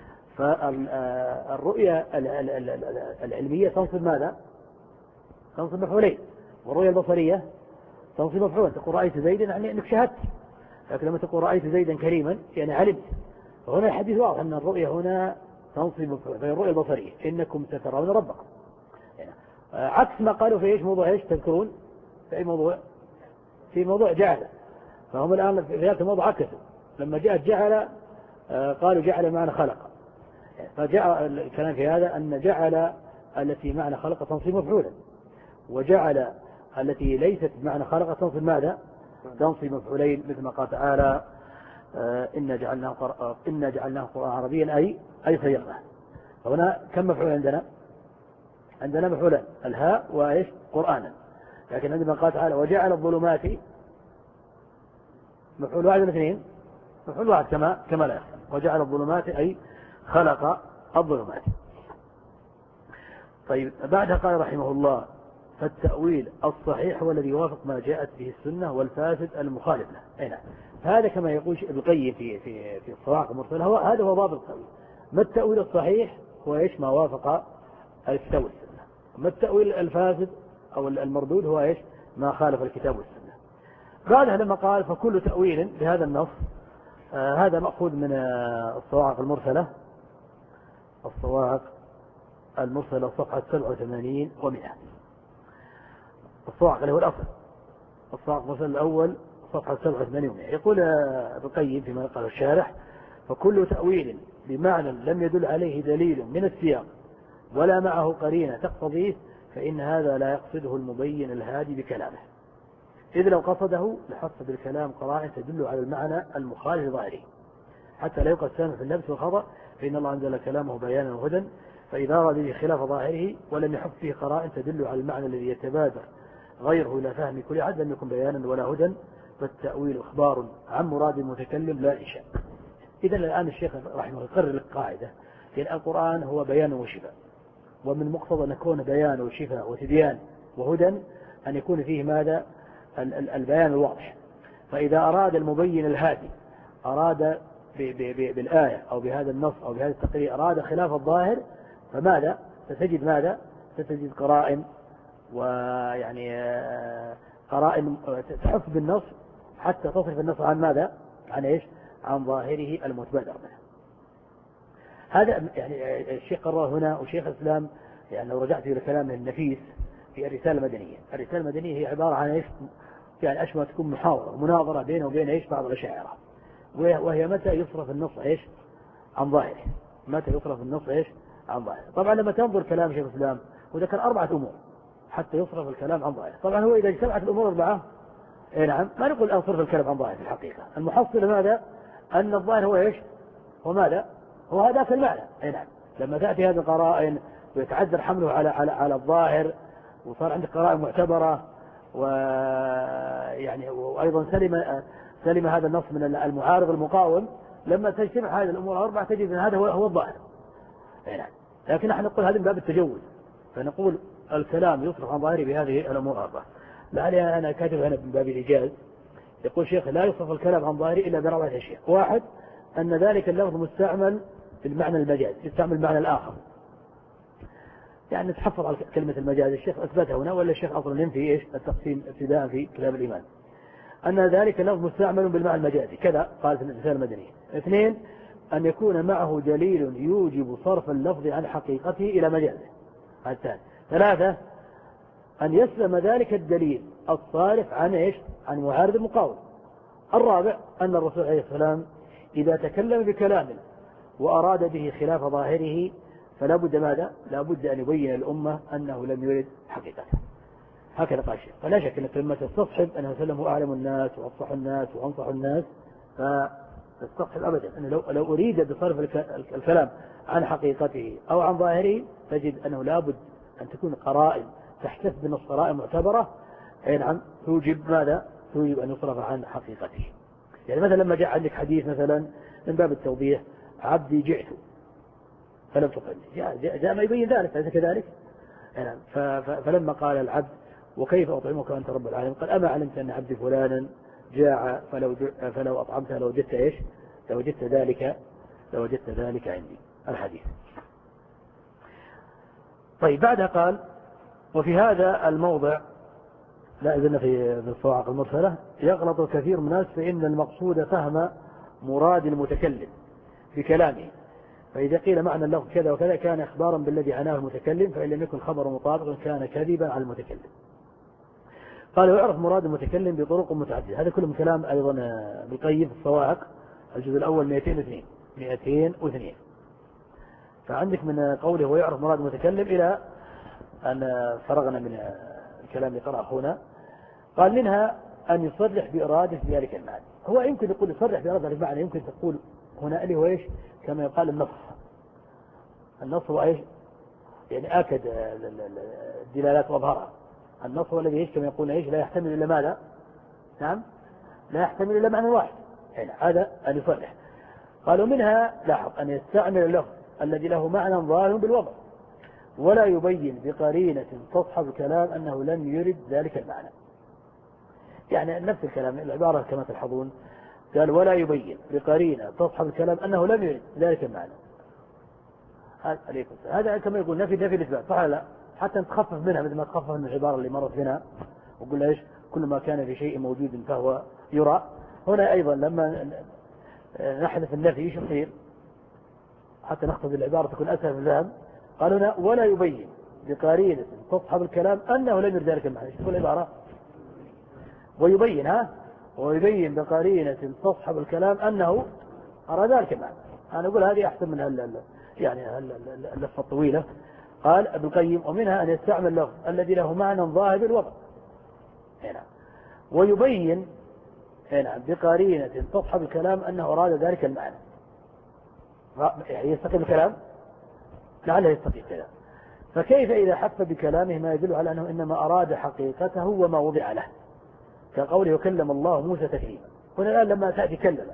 فالرؤية العلمية تنصب ماذا؟ تنصب مفعولين، والرؤية البصرية تنصب مفعولا. تقول رأيت زيدا يعني أنك شهدت، لكن لما تقول رأيت زيدا كريما يعني علمت. فهنا الحديث واضح أن الرؤية هنا تنصب مفعولا، فهي الرؤية البصرية إنكم سترون ربكم. يعني عكس ما قالوا في إيش؟ موضوع إيش تذكرون؟ في أي موضوع؟ في موضوع جعل. فهم الآن في هذا الموضوع عكسوا، لما جاءت جعل قالوا جعل معنى خلق. فجاء الكلام في هذا أن جعل التي معنى خلق تنصب مفعولا، وجعل التي ليست بمعنى خلق تنصب ماذا؟ تنصب مفعولين، مثل ما قال تعالى إن جعلناه إن جعلناه قرآن عربيا أي أي صيغناه. فهنا كم مفعول عندنا؟ عندنا مفعولان، الهاء وإيش؟ قرآنا. لكن عندما قال تعالى وجعل الظلمات مفعول واحد الاثنين مفعول واحد كما كما لا يخفى. وجعل الظلمات أي خلق الظلمات. طيب بعدها قال رحمه الله فالتأويل الصحيح هو الذي يوافق ما جاءت به السنة والفاسد المخالف له. أين هذا كما يقول ابن القيم في في في الصواعق المرسلة، هو هذا هو ضابط التأويل. ما التأويل الصحيح؟ هو ايش؟ ما وافق الكتاب والسنة. ما التأويل الفاسد أو المردود؟ هو ايش؟ ما خالف الكتاب والسنة. بعدها لما قال فكل تأويل بهذا النص آه هذا مأخوذ من آه الصواعق المرسلة، الصواعق المرسلة صفحة سبعة وثمانين ومئة. الصواعق اللي هو الأصل، الصواعق المرسل الأول صفحة سبعة وثمانين ومئة. يقول ابن القيم فيما قال الشارح: فكل تأويل بمعنى لم يدل عليه دليل من السياق ولا معه قرينة تقتضيه فإن هذا لا يقصده المبين الهادي بكلامه، إذ لو قصده لحص بالكلام قرائن تدل على المعنى المخالف ظاهره حتى لا يوقع السامع في اللبس والخطأ، فإن الله أنزل كلامه بيانا وهدى، فإذا أراد به خلاف ظاهره ولم يحط فيه قرائن تدل على المعنى الذي يتبادر غيره إلى فهم كل أحد لم يكن بيانا ولا هدى، فالتأويل إخبار عن مراد المتكلم لا إنشاء. إذا الآن الشيخ رحمه الله يقرر القاعدة، لأن القرآن هو بيان وشفاء، ومن مقتضى أن يكون بيان وشفاء وتبيان وهدى أن يكون فيه ماذا؟ البيان الواضح. فإذا أراد المبين الهادي أراد بالآية أو بهذا النص أو بهذا التقرير أراد خلاف الظاهر، فماذا؟ ستجد ماذا؟ ستجد قرائن، ويعني قرائن تحف بالنص حتى تصرف النص عن ماذا؟ عن إيش؟ عن ظاهره المتبادر منه. هذا يعني الشيخ قرر هنا، وشيخ الإسلام يعني لو رجعت إلى كلامه النفيس في الرسالة المدنية، الرسالة المدنية هي عبارة عن إيش؟ يعني أشبه تكون محاورة مناظرة بينه وبين إيش؟ بعض الأشاعرة، وهي متى يصرف النص إيش؟ عن ظاهره، متى يصرف النص إيش؟ عن ظاهره. طبعا لما تنظر كلام شيخ الإسلام وذكر أربعة أمور حتى يصرف الكلام عن ظاهره. طبعا هو إذا اجتمعت الأمور أربعة إيه نعم ما نقول الآن صرف الكلام عن ظاهره، في الحقيقة المحصل ماذا؟ أن الظاهر هو إيش؟ هو ماذا؟ هو هذاك المعنى. إيه نعم لما تأتي هذه القرائن ويتعذر حمله على على على الظاهر، وصار عندك قرائن معتبرة، ويعني وأيضا سلم سلم هذا النص من المعارض المقاوم، لما تجتمع هذه الأمور الأربعة تجد أن هذا هو هو الظاهر. إيه نعم لكن نحن نقول هذا من باب التجوز، فنقول الكلام يصرف عن ظاهره بهذه الأمور الأربعة. لعلي أنا كاتب هنا من باب الإيجاز، يقول شيخ لا يصرف الكلام عن ظاهره إلا بأربعة أشياء. واحد، أن ذلك اللفظ مستعمل في المعنى المجاز، يستعمل المعنى الآخر، يعني نتحفظ على كلمة المجاز، الشيخ أثبتها هنا ولا الشيخ أصلا ينفي إيش التقسيم ابتداء في كتاب الإيمان، أن ذلك اللفظ مستعمل بالمعنى المجازي كذا قال في الرسالة المدنية. اثنين، أن يكون معه دليل يوجب صرف اللفظ عن حقيقته إلى مجازه. الثالث. ثلاثة، أن يسلم ذلك الدليل الصارف عن إيش؟ عن معارض المقاوم. الرابع، أن الرسول عليه السلام إذا تكلم بكلام وأراد به خلاف ظاهره فلا بد ماذا؟ لا بد أن يبين الأمة أنه لم يرد حقيقته. هكذا قال الشيخ. فلا شك أنك لما تستصحب أنه سلم هو أعلم الناس وأفصح الناس وأنصح الناس، فتستصحب أبدا أنه لو, لو أريد بصرف الكلام عن حقيقته أو عن ظاهره تجد أنه لا بد أن تكون قرائن تحتف بنص قرائن معتبرة، أي نعم توجب ماذا؟ توجب أن يصرف عن حقيقته. يعني مثلا لما جاء عندك حديث مثلا من باب التوضيح: عبدي جئت فلم تقل، جاء, جاء, جاء ما يبين ذلك، أليس كذلك؟ يعني فلما قال العبد: وكيف أطعمك وأنت رب العالمين؟ قال: أما علمت أن عبدي فلانا جاء فلو, فلو أطعمته لو وجدت إيش؟ لو وجدت ذلك لو وجدت ذلك عندي. الحديث. طيب بعدها قال: وفي هذا الموضع لا زلنا في الصواعق المرسلة: يغلط كثير من الناس فإن المقصود فهم مراد المتكلم بكلامه، فإذا قيل معنى اللفظ كذا وكذا كان إخبارا بالذي عناه المتكلم، فإن لم يكن خبر مطابقا كان كذبا على المتكلم. قال: ويعرف مراد المتكلم بطرق متعددة. هذا كله من كلام أيضا بالقيم في الصواعق الجزء الأول مئتين واثنين مئتين واثنين. فعندك من قوله ويعرف مراد المتكلم إلى أن فرغنا من الكلام اللي قرأ هنا. قال: منها أن يصرح بإرادة ذلك المعنى. هو يمكن يقول يصرح بإرادة ذلك المعنى، يمكن تقول هنا اللي هو إيش؟ كما يقال النص. النص هو إيش؟ يعني آكد الدلالات وأظهرها. النص هو الذي إيش؟ كما يقول إيش؟ لا يحتمل إلا ماذا؟ نعم لا يحتمل إلا معنى واحد. يعني هذا أن يصرح. قالوا منها لاحظ أن يستعمل اللفظ الذي له معنى ظاهر بالوضع ولا يبين بقرينة تصحب الكلام أنه لم يرد ذلك المعنى. يعني نفس الكلام العبارة كما تلحظون قال: ولا يبين بقرينة تصحب الكلام أنه لم يرد ذلك المعنى. هذا كما يقول نفي نفي الإثبات، صح لا؟ حتى نتخفف منها مثل ما تخفف من العبارة اللي مرت بنا وقلنا إيش؟ كل ما كان في شيء موجود فهو يرى. هنا أيضا لما نحذف النفي ايش يصير حتى نخفض العبارة تكون أسهل من الذهب؟ قالوا هنا ولا يبين بقرينة تصحب الكلام أنه لم يرد ذلك المعنى. ايش تقول العبارة؟ ويبين ها ويبين بقرينة تصحب الكلام أنه أراد ذلك المعنى. أنا أقول هذه أحسن من هل يعني اللفة الطويلة. قال ابن القيم ومنها أن يستعمل اللفظ الذي له معنى ظاهر بالوضع هنا ويبين هنا بقرينة تصحب الكلام أنه أراد ذلك المعنى. يعني يستقيم الكلام لعله يستقيم كذا. فكيف إذا حف بكلامه ما يدل على أنه إنما أراد حقيقته وما وضع له كقوله وكلم الله موسى تكليما. هنا الآن لما تأتي كلم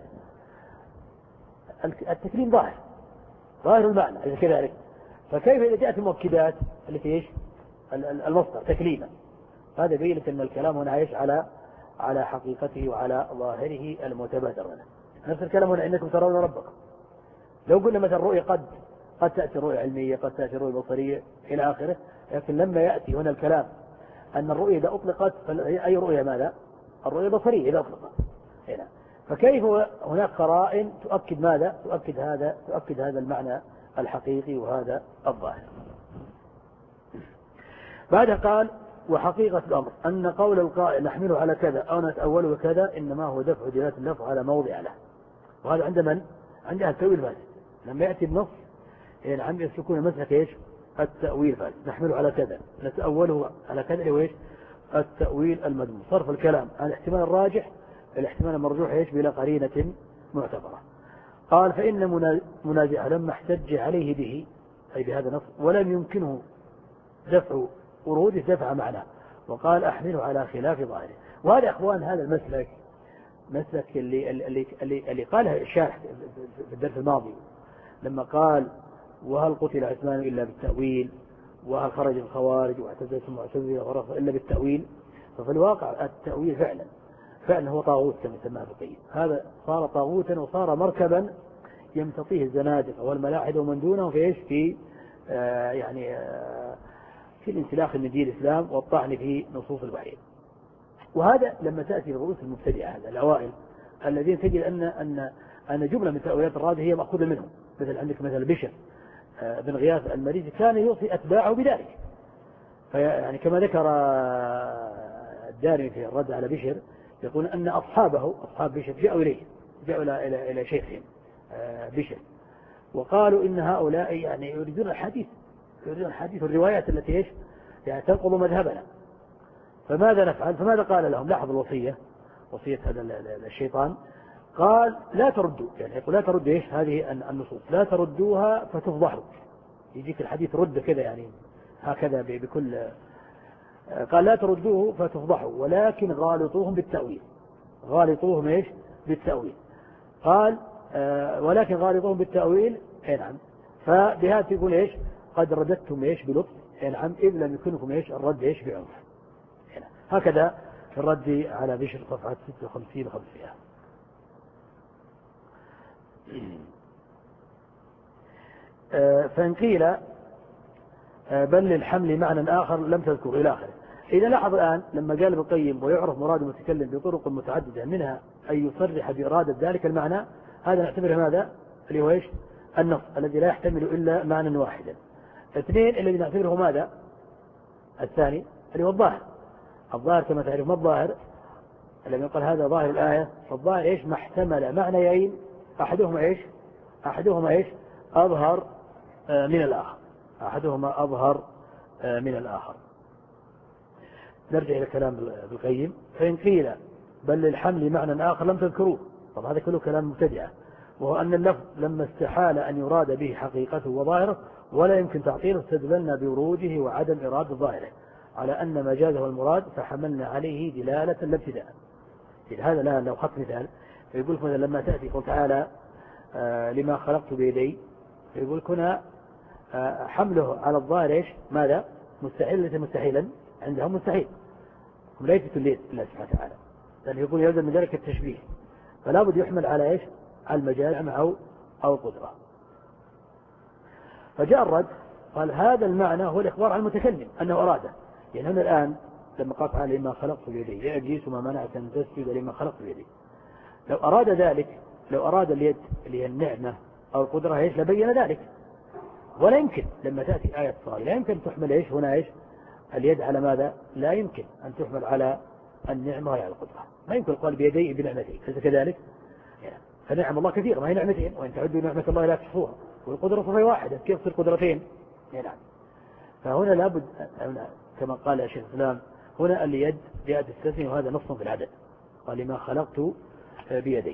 التكليم ظاهر ظاهر المعنى إذا كذلك. فكيف إذا جاءت المؤكدات التي إيش المصدر تكليما هذا يبين أن الكلام هنا عايش على على حقيقته وعلى ظاهره المتبادر منه. نفس الكلام هنا إنكم ترون ربكم. لو قلنا مثلا رؤية قد قد تأتي رؤية علمية قد تأتي رؤية بصرية إلى آخره. لكن لما يأتي هنا الكلام أن الرؤية إذا أطلقت أي رؤية ماذا الرؤية بصرية إذا أطلقت هنا. فكيف هناك قرائن تؤكد ماذا تؤكد هذا تؤكد هذا المعنى الحقيقي وهذا الظاهر. بعدها قال وحقيقة الأمر أن قول القائل نحمله على كذا أو نتأوله كذا إنما هو دفع دلالة اللفظ على موضع له. وهذا عند من عند التأويل فاسد. لما يأتي النص يعني عم يسلكون مسلك إيش التأويل فاسد. نحمله على كذا نتأوله على كذا وإيش التأويل المذموم صرف الكلام عن الاحتمال الراجح الاحتمال المرجوح إيش بلا قرينة معتبرة. قال فإن منازعه لما احتج عليه به أي بهذا النص ولم يمكنه دفع وروده دفع معناه وقال أحمله على خلاف ظاهره. وهذا أخوان هذا المسلك مسلك اللي اللي اللي, اللي قاله الشارح في الدرس الماضي لما قال وهل قتل عثمان إلا بالتأويل وهل خرج الخوارج واعتزلت المعتزلة ورفض إلا بالتأويل. ففي الواقع التأويل فعلا فعلا هو طاغوت كما سماه ابن القيم. هذا صار طاغوتا وصار مركبا يمتطيه الزنادقة والملاحدة ومن دونه في ايش في آه يعني آه في الانسلاخ من دين الإسلام والطعن في نصوص الوحي. وهذا لما تأتي الرؤوس المبتدعة هذا الأوائل الذين تجد أن أن أن جملة من تأويلات الراجح هي مأخوذة منهم. مثل عندك مثل بشر آه بن غياث المريسي كان يوصي أتباعه بذلك. يعني كما ذكر الدارمي في الرد على بشر يقول أن أصحابه أصحاب بشر جاءوا إليه جاءوا إلى إلى إلى شيخهم بشر وقالوا إن هؤلاء يعني يريدون الحديث يريدون الحديث والروايات التي إيش يعني تنقض مذهبنا فماذا نفعل؟ فماذا قال لهم؟ لاحظ الوصية وصية هذا الشيطان. قال لا تردوا يعني يقول لا تردوا إيش هذه النصوص لا تردوها فتفضحوا. يجيك الحديث رد كذا يعني هكذا بكل قال لا تردوه فتفضحوا ولكن غالطوهم بالتأويل غالطوهم إيش بالتأويل. قال آه ولكن غالطوهم بالتأويل اي نعم. فبهذا يقول إيش قد رددتم إيش بلطف اي نعم إذ لم يكنكم إيش الرد إيش بعنف. هكذا في الرد على بشر صفحة ستة وخمسين وخمسمائة. آه فإن قيل بل للحمل معنى آخر لم تذكر إلى آخره. إذا لاحظ الآن لما قال ابن القيم ويعرف مراد المتكلم بطرق متعددة منها أن يصرح بإرادة ذلك المعنى هذا نعتبره ماذا اللي هو إيش النص الذي لا يحتمل إلا معنى واحدا. اثنين الذي نعتبره ماذا الثاني اللي هو الظاهر. الظاهر كما تعرف ما الظاهر لما يقال هذا ظاهر الآية فالظاهر إيش ما احتمل معنيين أحدهما إيش أحدهما إيش أظهر من الآخر أحدهما أظهر من الآخر. نرجع إلى كلام ابن القيم. فإن قيل بل للحمل معنى آخر لم تذكروه. طب هذا كله كلام مبتدعة وهو أن اللفظ لما استحال أن يراد به حقيقته وظاهره ولا يمكن تعطيله استدللنا بوروده وعدم إرادة ظاهره على أن مجازه المراد فحملنا عليه دلالة لا ابتداء. هذا لا لو خط مثال فيقول مثلا لما تأتي قل تعالى آه لما خلقت بيدي فيقول هنا آه حمله على الظاهر إيش ماذا مستحيل ليس مستحيلا عندهم مستحيل هم لا يثبتون ليه الله سبحانه وتعالى لأنه يقول يلزم من ذلك التشبيه فلا بد يحمل على إيش على المجال أو أو القدرة. فجاء الرد قال هذا المعنى هو الإخبار عن المتكلم أنه أراده. يعني هنا الآن لما قال تعالى لما خلقت بيدي يا إبليس ما منعك أن تسجد لما خلقت بيدي لو أراد ذلك لو أراد اليد اللي هي النعمة أو القدرة إيش لبين ذلك، ولا يمكن لما تأتي آية صالح لا يمكن تحمل إيش هنا إيش اليد على ماذا؟ لا يمكن أن تحمل على النعمة وعلى القدرة، ما يمكن قال بيدي بنعمتين، أليس كذلك؟ يعني فنعم الله كثيرة ما هي نعمتين، وإن تعدوا نعمة الله لا تحصوها، والقدرة صفة واحدة كيف تصير قدرتين؟ يعني فهنا لابد كما قال شيخ الإسلام هنا اليد جاءت التسمية وهذا نص في العدد، قال لما خلقت بيدي.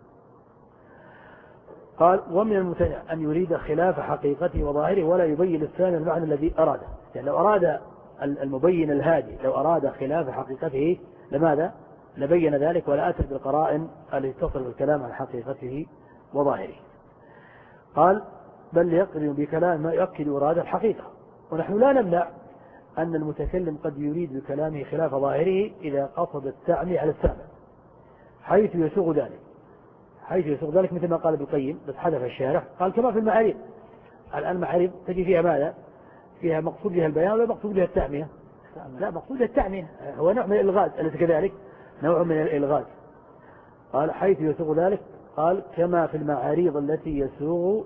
قال ومن الممتنع أن يريد خلاف حقيقته وظاهره ولا يبين الثاني المعنى الذي أراده، يعني لو أراد المبين الهادي لو أراد خلاف حقيقته لماذا؟ لبين ذلك ولا أتى بالقرائن التي تصل بالكلام عن حقيقته وظاهره. قال بل يقرن بكلام ما يؤكد إرادة الحقيقة، ونحن لا نمنع أن المتكلم قد يريد بكلامه خلاف ظاهره إذا قصد التعمي على السامع حيث يسوغ ذلك حيث يسوغ ذلك مثل ما قال ابن القيم بس حذف الشارح، قال كما في المعاريض. الآن المعاريض تجي فيها ماذا؟ فيها مقصود بها البيان ولا مقصود بها التعمية؟ لا مقصود بها التعمية، هو نوع من الإلغاز، أليس كذلك؟ نوع من الإلغاز. قال حيث يسوغ ذلك، قال كما في المعاريض التي يسوغ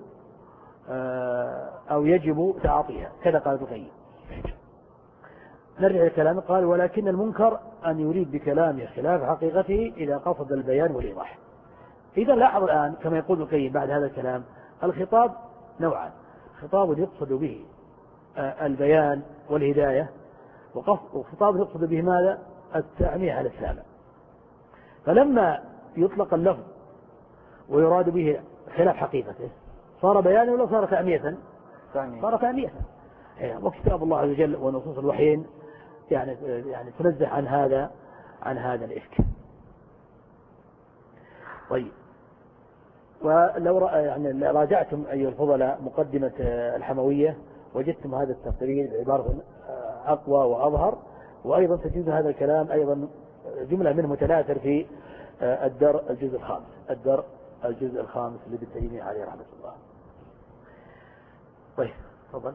أو يجب تعاطيها، كذا قال ابن القيم. نرجع الكلام، قال ولكن المنكر أن يريد بكلامه خلاف حقيقته إذا قصد البيان والإيضاح. إذا لاحظ الآن كما يقول ابن القيم بعد هذا الكلام الخطاب نوعان، خطاب يقصد به البيان والهداية، وخطاب يقصد به ماذا؟ التعمية على السامع. فلما يطلق اللفظ ويراد به خلاف حقيقته صار بيانا ولا صار تعمية؟ صار تعمية. وكتاب الله عز وجل ونصوص الوحيين يعني يعني تنزه عن هذا عن هذا الإفك. طيب، ولو يعني راجعتم أيها الفضلاء مقدمة الحموية وجدتم هذا التقرير بعبارة أقوى وأظهر، وأيضا تجد هذا الكلام أيضا جملة منه متناثر في الدر الجزء الخامس الدر الجزء الخامس لابن تيمية عليه رحمة الله. طيب تفضل.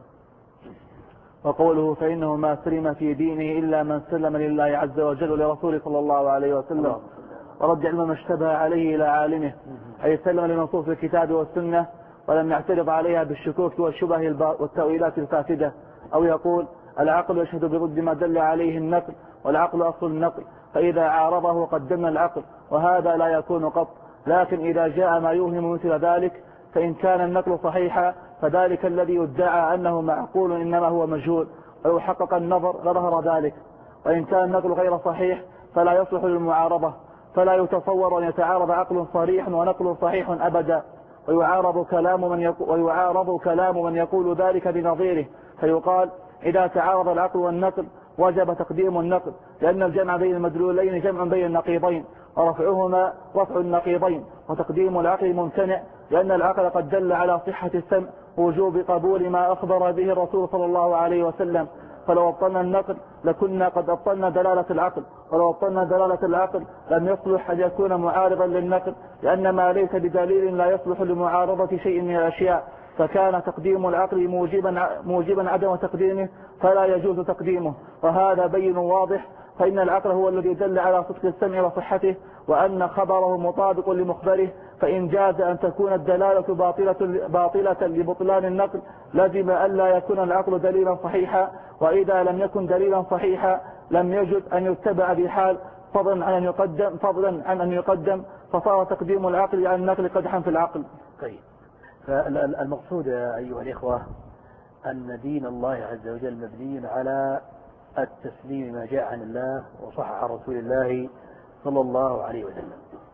وقوله فإنه ما سلم في دينه إلا من سلم لله عز وجل ولرسوله صلى الله عليه وسلم ورد علم ما اشتبه عليه إلى عالمه، أي سلم لنصوص الكتاب والسنة ولم يعترض عليها بالشكوك والشبه والتأويلات الفاسدة، أو يقول العقل يشهد برد ما دل عليه النقل والعقل أصل النقل، فإذا عارضه قدمنا العقل، وهذا لا يكون قط. لكن إذا جاء ما يوهم مثل ذلك فإن كان النقل صحيحا فذلك الذي يدعى أنه معقول إنما هو مجهول، ولو حقق النظر لظهر ذلك. وإن كان النقل غير صحيح فلا يصلح للمعارضة، فلا يتصور أن يتعارض عقل صريح ونقل صحيح أبدا، ويعارض كلام من يقول, ويعارض كلام من يقول ذلك بنظيره، فيقال إذا تعارض العقل والنقل وجب تقديم النقل، لأن الجمع بين المدلولين جمع بين النقيضين، ورفعهما رفع النقيضين، وتقديم العقل ممتنع، لأن العقل قد دل على صحة السمع ووجوب قبول ما أخبر به الرسول صلى الله عليه وسلم. فلو أبطلنا النقل لكنا قد أبطلنا دلالة العقل، ولو أبطلنا دلالة العقل لم يصلح أن يكون معارضا للنقل، لأن ما ليس بدليل لا يصلح لمعارضة شيء من الأشياء، فكان تقديم العقل موجبا, موجبا عدم تقديمه فلا يجوز تقديمه، وهذا بين واضح. فإن العقل هو الذي دل على صدق السمع وصحته، وأن خبره مطابق لمخبره، فإن جاز أن تكون الدلالة باطلة, باطلة لبطلان النقل لازم أن لا يكون العقل دليلا صحيحا، وإذا لم يكن دليلا صحيحا لم يجد أن يتبع بحال، فضلا عن أن يقدم, فضلا عن أن يقدم فصار تقديم العقل عن النقل قدحا في العقل. طيب، فالمقصود أيها الإخوة أن دين الله عز وجل مبني على التسليم ما جاء عن الله وصح عن رسول الله صلى الله عليه وسلم.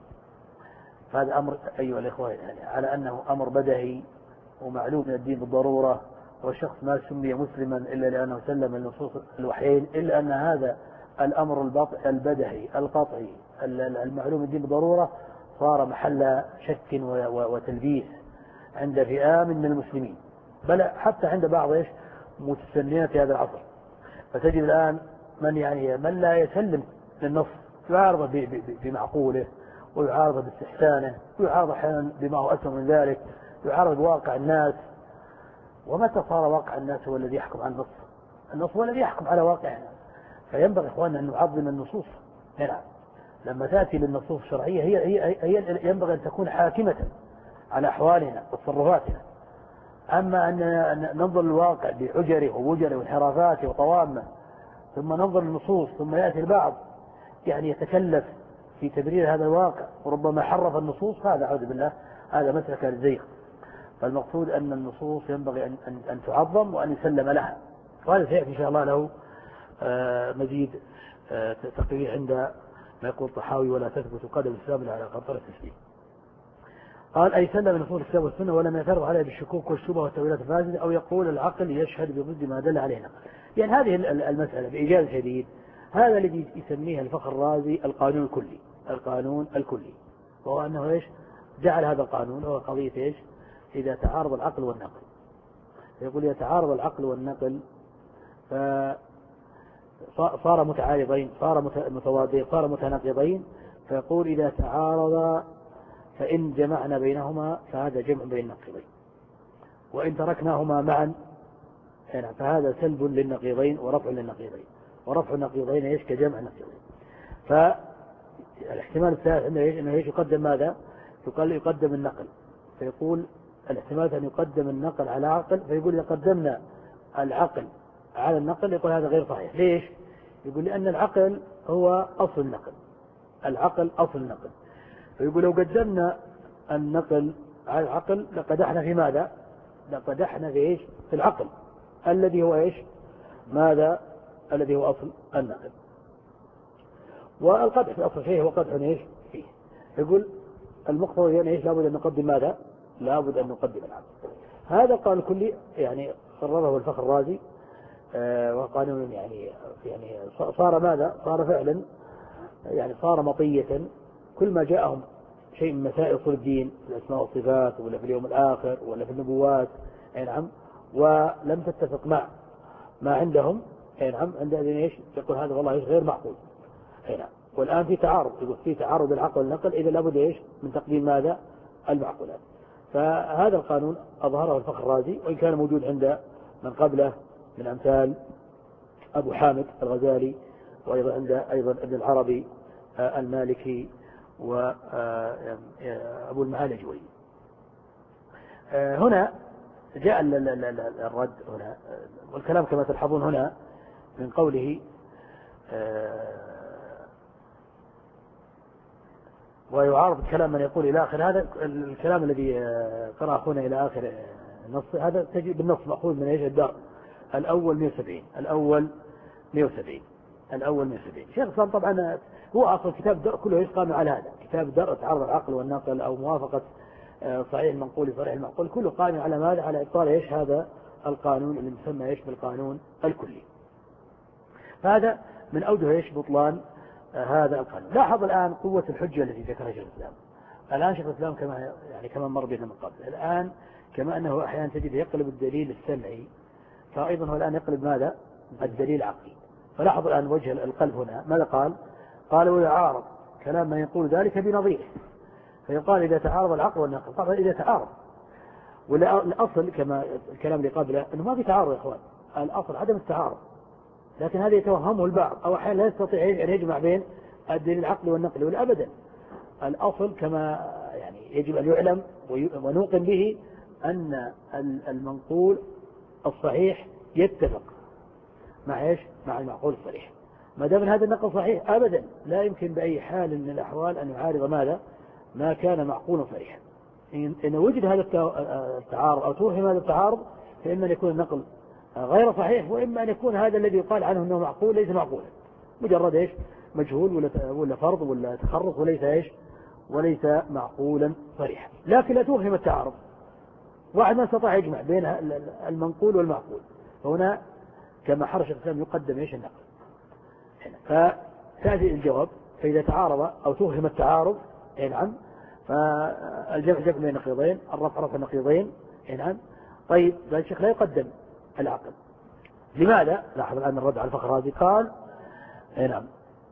فهذا أمر أيها الإخوة يعني على أنه أمر بدهي ومعلوم من الدين بالضرورة، والشخص ما سمي مسلما إلا لأنه سلم النصوص الوحيين، إلا أن هذا الأمر البدهي القطعي المعلوم من الدين بالضرورة صار محل شك وتلبيس عند فئام من المسلمين، بل حتى عند بعض إيش متسنين في هذا العصر. فتجد الآن من يعني من لا يسلم للنص يعارض بمعقوله ويعارض باستحسانه ويعارض أحيانا بما هو أسوأ من ذلك، يعارض بواقع الناس. ومتى صار واقع الناس هو الذي يحكم على النص؟ النص هو الذي يحكم على واقعنا. فينبغي إخواننا أن نعظم النصوص هنا، لما تأتي للنصوص الشرعية هي, هي, هي ينبغي أن تكون حاكمة على أحوالنا وتصرفاتنا. أما أن ننظر للواقع بحجره ووجره وانحرافاته وطوامه ثم ننظر للنصوص ثم يأتي البعض يعني يتكلف في تبرير هذا الواقع وربما حرف النصوص، هذا أعوذ بالله هذا مسلك الزيغ. فالمقصود أن النصوص ينبغي أن, أن, أن تعظم وأن يسلم لها، وهذا سيأتي إن شاء الله له مزيد تقرير عند ما يقول الطحاوي ولا تثبت قدم الإسلام على قنطرة التسليم. قال أي سلم من أصول الكتاب والسنة ولم يعترض عليه بالشكوك والشبه والتأويلات الفاسدة، أو يقول العقل يشهد بضد ما دل عليه نقل. يعني هذه المسألة بإيجاز شديد هذا الذي يسميه الفخر الرازي القانون الكلي. القانون الكلي وهو أنه إيش جعل هذا القانون هو قضية إيش إذا تعارض العقل والنقل، يقول يتعارض العقل والنقل فصار متعارضين صار متواضعين صار متناقضين، فيقول إذا تعارض فإن جمعنا بينهما فهذا جمع بين النقيضين، وإن تركناهما معا فهذا سلب للنقيضين ورفع للنقيضين، ورفع النقيضين ايش كجمع النقيضين. فالاحتمال الثالث انه ايش انه ايش يقدم ماذا؟ يقال يقدم النقل، فيقول الاحتمال ان يقدم النقل على عقل، فيقول اذا قدمنا العقل على النقل يقول هذا غير صحيح. ليش؟ يقول لأن العقل هو أصل النقل، العقل أصل النقل، فيقول لو قدمنا النقل على العقل لقدحنا في ماذا؟ لقدحنا في ايش؟ في العقل الذي هو ايش؟ ماذا؟ الذي هو أصل النقل. والقدح في أصل شيء هو قدح ايش؟ فيه. يقول المقتضى يعني ايش؟ لابد أن نقدم ماذا؟ لابد أن نقدم العقل. هذا قال الكلي يعني قرره الفخر الرازي، آه وقانون يعني يعني صار ماذا؟ صار فعلا يعني صار مطية، كل ما جاءهم شيء من مسائل أصول الدين في الأسماء والصفات ولا في اليوم الآخر ولا في النبوات أي نعم، ولم تتفق مع ما عندهم أي نعم، عندهم ايش؟ يقول هذا والله ايش غير معقول أي نعم. والآن في تعارض، يقول في تعارض العقل والنقل، إذا لابد ايش؟ من تقديم ماذا؟ المعقولات. فهذا القانون أظهره الفخر الرازي، وإن كان موجود عند من قبله من أمثال أبو حامد الغزالي، وأيضا عند أيضا ابن العربي المالكي وأبو المعالي الجويني. هنا جاء الرد هنا، والكلام كما تلحظون هنا من قوله ويعارض الكلام من يقول إلى آخر، هذا الكلام الذي قرأ أخونا إلى آخر النص هذا تجي بالنص مأخوذ من ايش؟ الدار الأول مئة وسبعين الأول مئة وسبعين الأول مئة وسبعين. شيخ الإسلام طبعا هو أصل كتاب الدرء كله يقام على هذا، كتاب الدرء تعارض العقل والنقل أو موافقة صحيح المنقول صحيح المعقول، كله قائم على ماذا؟ على إبطال ايش؟ هذا القانون اللي مسمى ايش؟ بالقانون الكلي. فهذا من أوجه ايش؟ بطلان هذا القانون. لاحظ الآن قوة الحجة التي ذكرها شيخ الإسلام. الآن شيخ الإسلام كما يعني كما مر بنا من قبل، الآن كما أنه أحيانا تجد يقلب الدليل السمعي، فأيضا هو الآن يقلب ماذا؟ الدليل العقلي. فلاحظ الآن وجه القلب هنا ماذا قال؟ قال ويعارض كلام من يقول ذلك بنظيره، فيقال إذا تعارض العقل والنقل. طبعا إذا تعارض، والأصل كما الكلام اللي قبله أنه ما في تعارض يا إخوان، الأصل عدم التعارض، لكن هذا يتوهمه البعض أو أحيانا لا يستطيع أن يجمع بين الدليل العقلي والنقلي، ولا أبدا. الأصل كما يعني يجب أن يعلم ونوقن به أن المنقول الصحيح يتفق مع إيش؟ مع المعقول الصحيح. ما دام هذا النقل صحيح أبدا لا يمكن بأي حال من الأحوال أن يعارض ماذا؟ ما كان معقولا صحيحا. إن وجد هذا التعارض أو توهم هذا التعارض، فإما أن يكون النقل غير صحيح، وإما أن يكون هذا الذي يقال عنه أنه معقول ليس معقولا، مجرد إيش؟ مجهول ولا ولا فرض ولا تخرص، وليس إيش؟ وليس معقولا صريحا. لكن لا توهم التعارض، واحد ما استطاع يجمع بين المنقول والمعقول، فهنا كما حرش الإسلام يقدم إيش؟ النقل. فتأتي الجواب فإذا تعارض أو توهم التعارض أي نعم، فالجمع جمع بين النقيضين، الرفع رفع النقيضين أي نعم. طيب ذا الشيخ لا يقدم العقل، لماذا؟ لاحظ الآن الرد على الفخر الرازي قال أي نعم،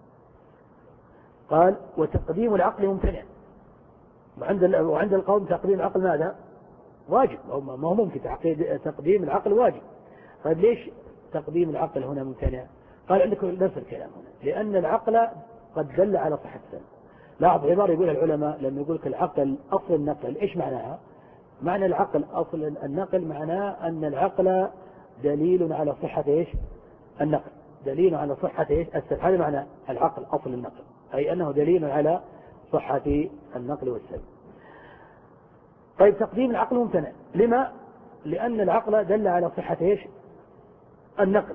قال وتقديم العقل ممتنع، وعند وعند القوم تقديم العقل ماذا؟ واجب، ما هو ممكن تقديم العقل واجب. طيب ليش تقديم العقل هنا ممتنع؟ قال عندكم نفس الكلام هنا، لأن العقل قد دل على صحة السلب. لاحظ عبارة يقولها العلماء لما يقول لك العقل أصل النقل، إيش معناها؟ معنى العقل أصل النقل معناه أن العقل دليل على صحة إيش؟ النقل، دليل على صحة إيش؟ السلب. هذا معنى العقل أصل النقل، أي أنه دليل على صحة النقل والسلب. طيب تقديم العقل ممتنع، لما؟ لأن العقل دل على صحة إيش؟ النقل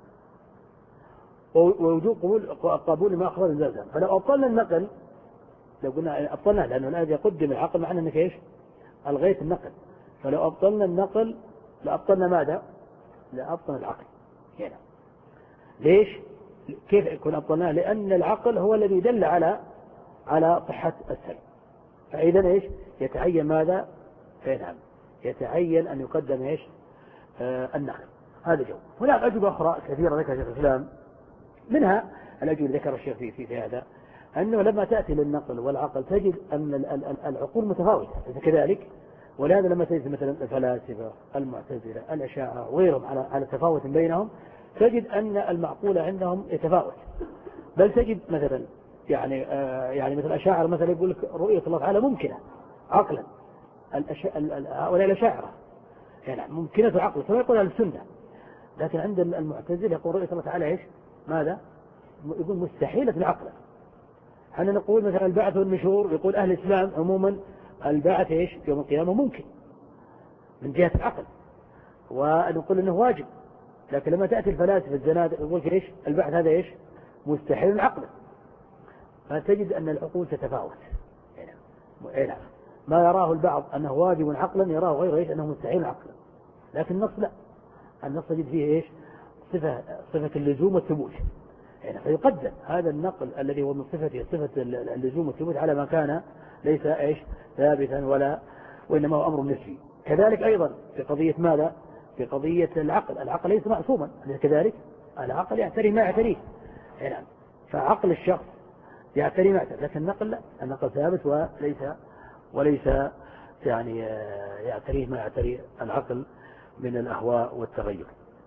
ووجوب قبول قبول ما أخبر الزلزال. فلو أبطلنا النقل، لو قلنا أبطلنا، لأنه الآن يقدم العقل معنى أنك إيش؟ ألغيت النقل. فلو أبطلنا النقل لأبطلنا ماذا؟ لأبطلنا العقل هنا. ليش؟ كيف يكون أبطلناه؟ لأن العقل هو الذي دل على على صحة السلب. فإذا إيش؟ يتعين ماذا؟ نعم، يتعين أن يقدم إيش؟ آه النقل. هذا جو. هناك أجوبة أخرى كثيرة ذكر شيخ الإسلام، منها الأجوبة ذكر الشيخ في, في, في هذا، أنه لما تأتي للنقل والعقل تجد أن العقول متفاوتة كذلك، ولهذا لما تجد مثلا الفلاسفة المعتزلة الأشاعرة وغيرهم على على تفاوت بينهم، تجد أن المعقول عندهم يتفاوت. بل تجد مثلا يعني آه يعني مثل الأشاعرة مثلا يقول لك رؤية الله تعالى ممكنة عقلا، هؤلاء الأشاعرة يعني ممكنة عقلا كما يقول أهل السنة. لكن عند المعتزلة يقول رؤية الله تعالى إيش؟ ماذا؟ يقول مستحيلة العقل. حنا نقول مثلا البعث والنشور، يقول أهل الإسلام عموما البعث إيش؟ يوم القيامة ممكن من جهة العقل، ونقول إنه واجب. لكن لما تأتي الفلاسفة الزنادقة يقول إيش؟ البعث هذا إيش؟ مستحيل عقلا. فتجد أن العقول تتفاوت. يعني ما يراه البعض أنه واجب عقلا يراه غيره إيش؟ أنه مستحيل عقلا. لكن النص لا، النص تجد فيه إيش؟ صفة صفة اللزوم والثبوت. يعني فيقدم هذا النقل الذي هو من صفته صفة اللزوم والثبوت على ما كان ليس إيش؟ ثابتا ولا، وإنما هو أمر نسبي. كذلك أيضا في قضية ماذا؟ في قضية العقل، العقل ليس معصوما، كذلك العقل يعتري ما يعتريه. يعني فعقل الشخص يعتري ما يعتري، لكن النقل لا، النقل ثابت وليس وليس يعني يعتريه ما يعتري العقل من الأهواء والتغير.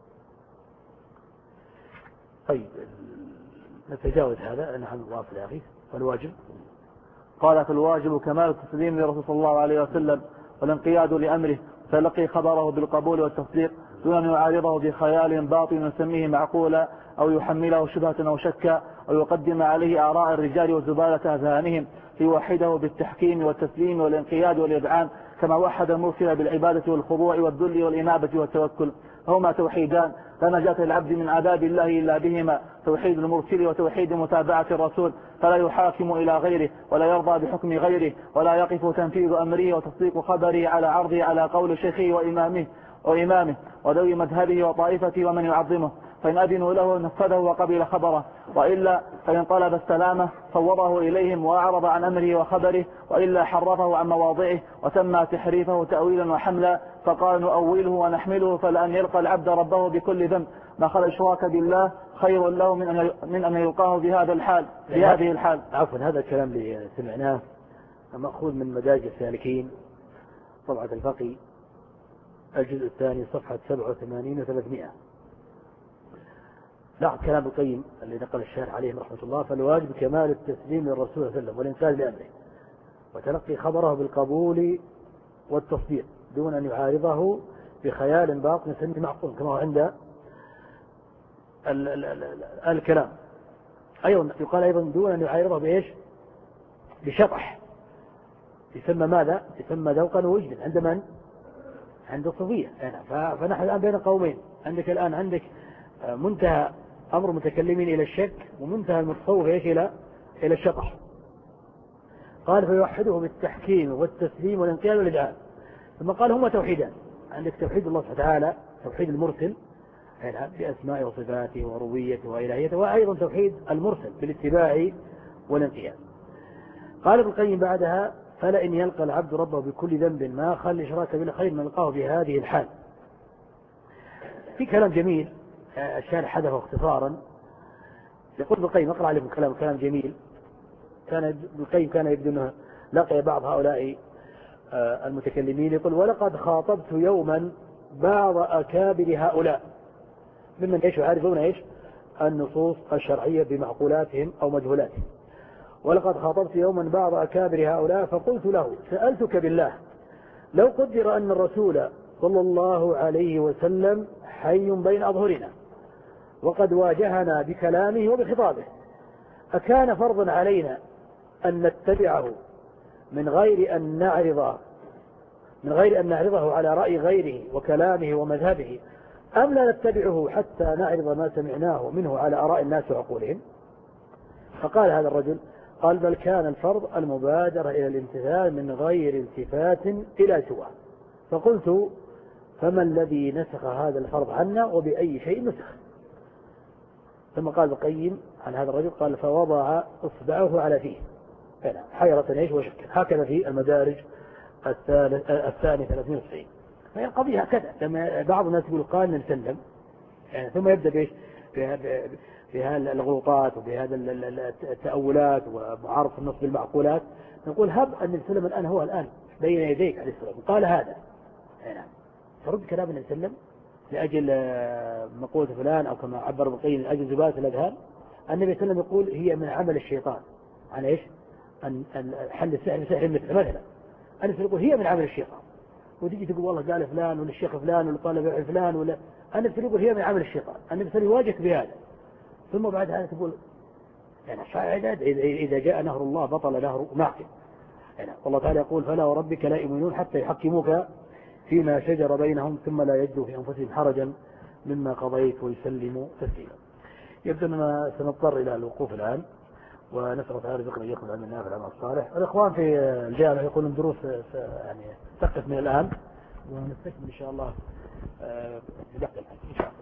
طيب نتجاوز هذا. نحن واصل يا أخي. فالواجب قال فالواجب كمال التسليم لرسول صلى الله عليه وسلم والانقياد لأمره، تلقي خبره بالقبول والتصديق دون أن يعارضه بخيال باطن يسميه معقولا أو يحمله شبهة أو شكا أو يقدم عليه آراء الرجال وزبالة أذهانهم، ليوحده بالتحكيم والتسليم والانقياد والإذعان كما وحد المرسل بالعبادة والخضوع والذل والإنابة والتوكل، هما توحيدان لا نجاة للعبد من عذاب الله إلا بهما، توحيد المرسل وتوحيد متابعة الرسول، فلا يحاكم إلى غيره ولا يرضى بحكم غيره ولا يقف تنفيذ أمره وتصديق خبره على عرضه على قول شيخه وإمامه وإمامه وذوي مذهبه وطائفته ومن يعظمه، فإن أذنوا له نفذه وقبل خبره، وإلا فإن طلب السلامة فوضه إليهم وأعرض عن أمره وخبره، وإلا حرفه عن مواضعه وتم تحريفه تأويلا وحملا، فقال نؤوله ونحمله، فلأن يلقى العبد ربه بكل ذنب ما خلق الإشراك بالله خير له من أن من أن يلقاه بهذا الحال بهذه الحال. عفوا هذا الكلام اللي سمعناه مأخوذ من مدارج السالكين طبعة الفقي الجزء الثاني صفحة سبعة وثمانين وثلاثمائة. لاحظ كلام القيم اللي نقل الشارح عليه رحمة الله: فالواجب كمال التسليم للرسول صلى الله عليه وسلم والإنقياد لأمره وتلقي خبره بالقبول والتصديق دون أن يعارضه بخيال باطن يسميه معقول كما هو عند ال ال ال الكلام. أيضا يقال أيضا دون أن يعارضه بإيش؟ بشطح، يسمى ماذا؟ يسمى ذوقا ووجدا عند من؟ عند الصوفية. فنحن الآن بين قومين، عندك الآن عندك منتهى أمر متكلمين إلى الشك ومنتهى المتصوف إيش؟ إلى إلى الشطح. قال فيوحده بالتحكيم والتسليم والانقياد والإذعان. ثم قال هما توحيدان، عندك توحيد الله سبحانه وتعالى توحيد المرسل بأسمائه وصفاته وربوبيته وإلهيته، وأيضا توحيد المرسل بالاتباع والانقياد. قال ابن القيم بعدها: فلئن يلقى العبد ربه بكل ذنب ما خل إشراك بالخير من يلقاه بهذه الحال. في كلام جميل الشارح حذفه اختصارا، يقول ابن القيم، اقرأ عليكم كلام كلام جميل. كان ابن القيم كان يبدو أنه لقي بعض هؤلاء المتكلمين يقول: ولقد خاطبت يوما بعض أكابر هؤلاء ممن ايش يعرفون ايش النصوص الشرعية بمعقولاتهم أو مجهولاتهم. ولقد خاطبت يوما بعض أكابر هؤلاء فقلت له سألتك بالله لو قدر أن الرسول صلى الله عليه وسلم حي بين أظهرنا وقد واجهنا بكلامه وبخطابه أكان فرضا علينا أن نتبعه من غير أن نعرض من غير أن نعرضه على رأي غيره وكلامه ومذهبه أم لا نتبعه حتى نعرض ما سمعناه منه على آراء الناس وعقولهم؟ فقال هذا الرجل قال بل كان الفرض المبادرة إلى الامتثال من غير التفات إلى سواه. فقلت فما الذي نسخ هذا الفرض عنا وبأي شيء نسخ؟ ثم قال القيم عن هذا الرجل قال فوضع إصبعه على فيه حيرة ايش وشكا. هكذا في المدارج الثاني ثلاثين وتسعين. فهي القضية هكذا لما بعض الناس يقول قال نسلم يعني ثم يبدأ بإيش بهذه الغلطات وبهذا التأولات ومعارضة النص بالمعقولات. نقول هب أن نسلم الآن هو الآن بين يديك عليه السلام قال هذا نعم فرد كلام النبي صلى الله عليه وسلم لأجل مقولة فلان أو كما عبر بقين لأجل زبالة الأذهان. النبي صلى الله عليه وسلم يقول هي من عمل الشيطان عن إيش أن حل السحر بسحر مثل مثلا. النبي يقول هي من عمل الشيطان وتجي تقول والله قال فلان ولا الشيخ فلان ولا طالب فلان ولا النبي يقول هي من عمل الشيطان. النبي صلى الله عليه وسلم يواجهك بهذا ثم بعد هذا تقول يعني شاعداد إذا جاء نهر الله بطل نهر معك يعني. والله تعالى يقول فلا وربك لا يؤمنون حتى يحكموك فيما شجر بينهم ثم لا يجدوا في أنفسهم حرجا مما قضيت ويسلموا تسليما. يبدو أننا سنضطر إلى الوقوف الآن ونسأل الله تعالى رزقنا يأخذ عن النافع العمل الصالح. الإخوان في الجامعة يقولون الدروس يعني تقف من الآن ونستكمل إن شاء الله بعد الحج إن شاء الله.